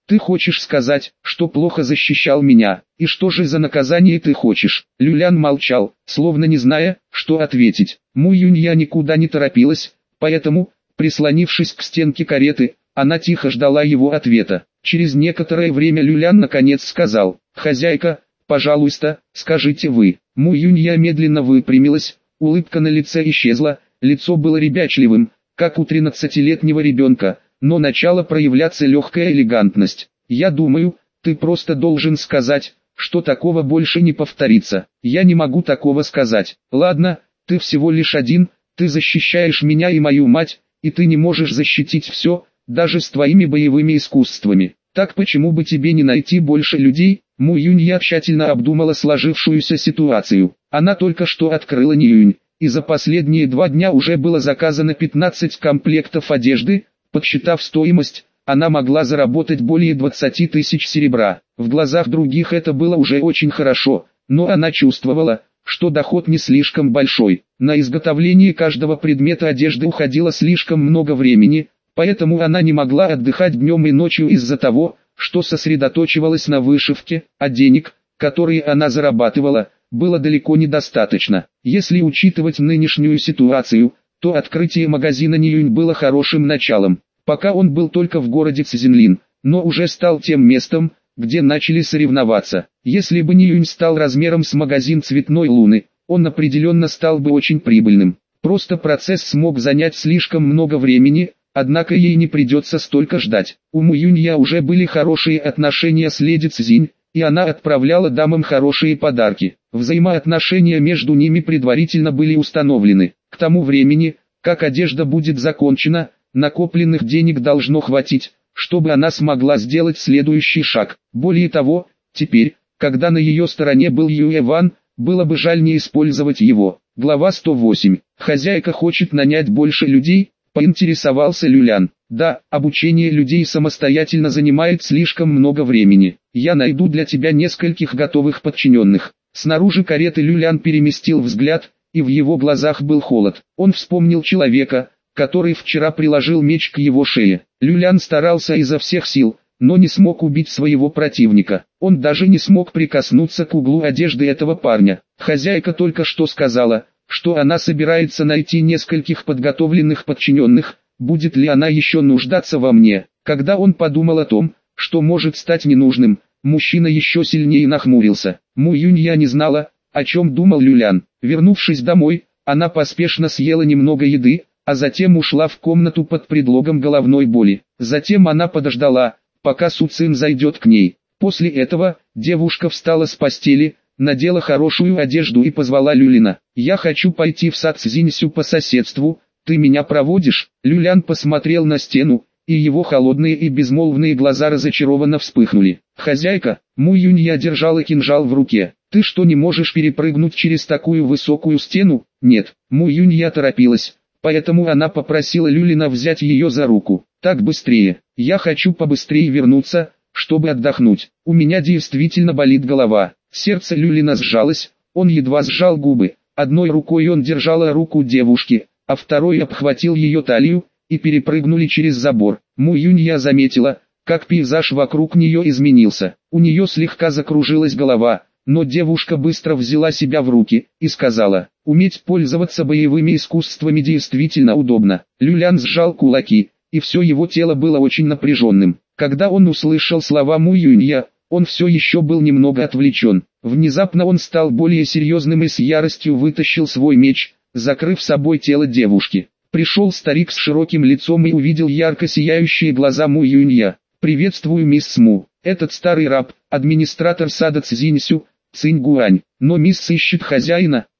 Ты хочешь сказать, что плохо защищал меня, и что же за наказание ты хочешь? Люлян молчал, словно не зная, что ответить. Му Юнья никуда не торопилась, поэтому, прислонившись к стенке кареты, она тихо ждала его ответа. Через некоторое время Люлян наконец сказал: «Хозяйка, пожалуйста, скажите вы». Му Юнья медленно выпрямилась, улыбка на лице исчезла, лицо было ребячливым, как у 13-летнего ребенка, но начала проявляться легкая элегантность. «Я думаю, ты просто должен сказать, что такого больше не повторится». «Я не могу такого сказать». «Ладно, ты всего лишь один, ты защищаешь меня и мою мать, и ты не можешь защитить все, даже с твоими боевыми искусствами. Так почему бы тебе не найти больше людей?» Му Юнья тщательно обдумала сложившуюся ситуацию. Она только что открыла Ниюнь, и за последние 2 дня уже было заказано 15 комплектов одежды. Подсчитав стоимость, она могла заработать более 20 тысяч серебра. В глазах других это было уже очень хорошо, но она чувствовала, что доход не слишком большой. На изготовление каждого предмета одежды уходило слишком много времени, поэтому она не могла отдыхать днем и ночью из-за того, что сосредоточивалась на вышивке, а денег, которые она зарабатывала, было далеко недостаточно. Если учитывать нынешнюю ситуацию, то открытие магазина Ниюнь было хорошим началом. Пока он был только в городе Цзинлин, но уже стал тем местом, где начали соревноваться. Если бы Ниюнь стал размером с магазин Цветной Луны, он определенно стал бы очень прибыльным. Просто процесс смог занять слишком много времени, однако ей не придется столько ждать. У Му Юнья уже были хорошие отношения с леди Цзинь, и она отправляла дамам хорошие подарки. Взаимоотношения между ними предварительно были установлены. К тому времени, как одежда будет закончена, накопленных денег должно хватить, чтобы она смогла сделать следующий шаг. Более того, теперь, когда на ее стороне был Юэ Ван, было бы жаль не использовать его. Глава 108. Хозяйка хочет нанять больше людей, поинтересовался Люлян. Да, обучение людей самостоятельно занимает слишком много времени. Я найду для тебя нескольких готовых подчиненных. Снаружи кареты Люлян переместил взгляд, и в его глазах был холод. Он вспомнил человека, который вчера приложил меч к его шее. Люлян старался изо всех сил, но не смог убить своего противника. Он даже не смог прикоснуться к углу одежды этого парня. Хозяйка только что сказала, что она собирается найти нескольких подготовленных подчиненных. Будет ли она еще нуждаться во мне? Когда он подумал о том, что может стать ненужным, мужчина еще сильнее нахмурился. Му Юнья не знала, о чем думал Люлян. Вернувшись домой, она поспешно съела немного еды, а затем ушла в комнату под предлогом головной боли. Затем она подождала, пока Су Цин зайдет к ней. После этого, девушка встала с постели, надела хорошую одежду и позвала Люлина. «Я хочу пойти в сад Цзиньсю по соседству, ты меня проводишь?» Люлян посмотрел на стену, и его холодные и безмолвные глаза разочарованно вспыхнули. «Хозяйка», Му Юнья держала кинжал в руке, «ты что, не можешь перепрыгнуть через такую высокую стену?» «Нет», Му Юнья торопилась, поэтому она попросила Люлина взять ее за руку. «Так быстрее, я хочу побыстрее вернуться, чтобы отдохнуть. У меня действительно болит голова». Сердце Люлина сжалось, он едва сжал губы. Одной рукой он держал руку девушки, а второй обхватил ее талию, и перепрыгнули через забор. Му Юнья заметила, как пейзаж вокруг нее изменился. У нее слегка закружилась голова, но девушка быстро взяла себя в руки и сказала: «Уметь пользоваться боевыми искусствами действительно удобно». Люлян сжал кулаки, и все его тело было очень напряженным. Когда он услышал слова Му Юнья, он все еще был немного отвлечен. Внезапно он стал более серьезным и с яростью вытащил свой меч, закрыв собой тело девушки. Пришел старик с широким лицом и увидел ярко сияющие глаза Му Юнья. «Приветствую, мисс Му. Этот старый раб, администратор сада Цзиньсю, Цинь Гуань. Но мисс ищет хозяина».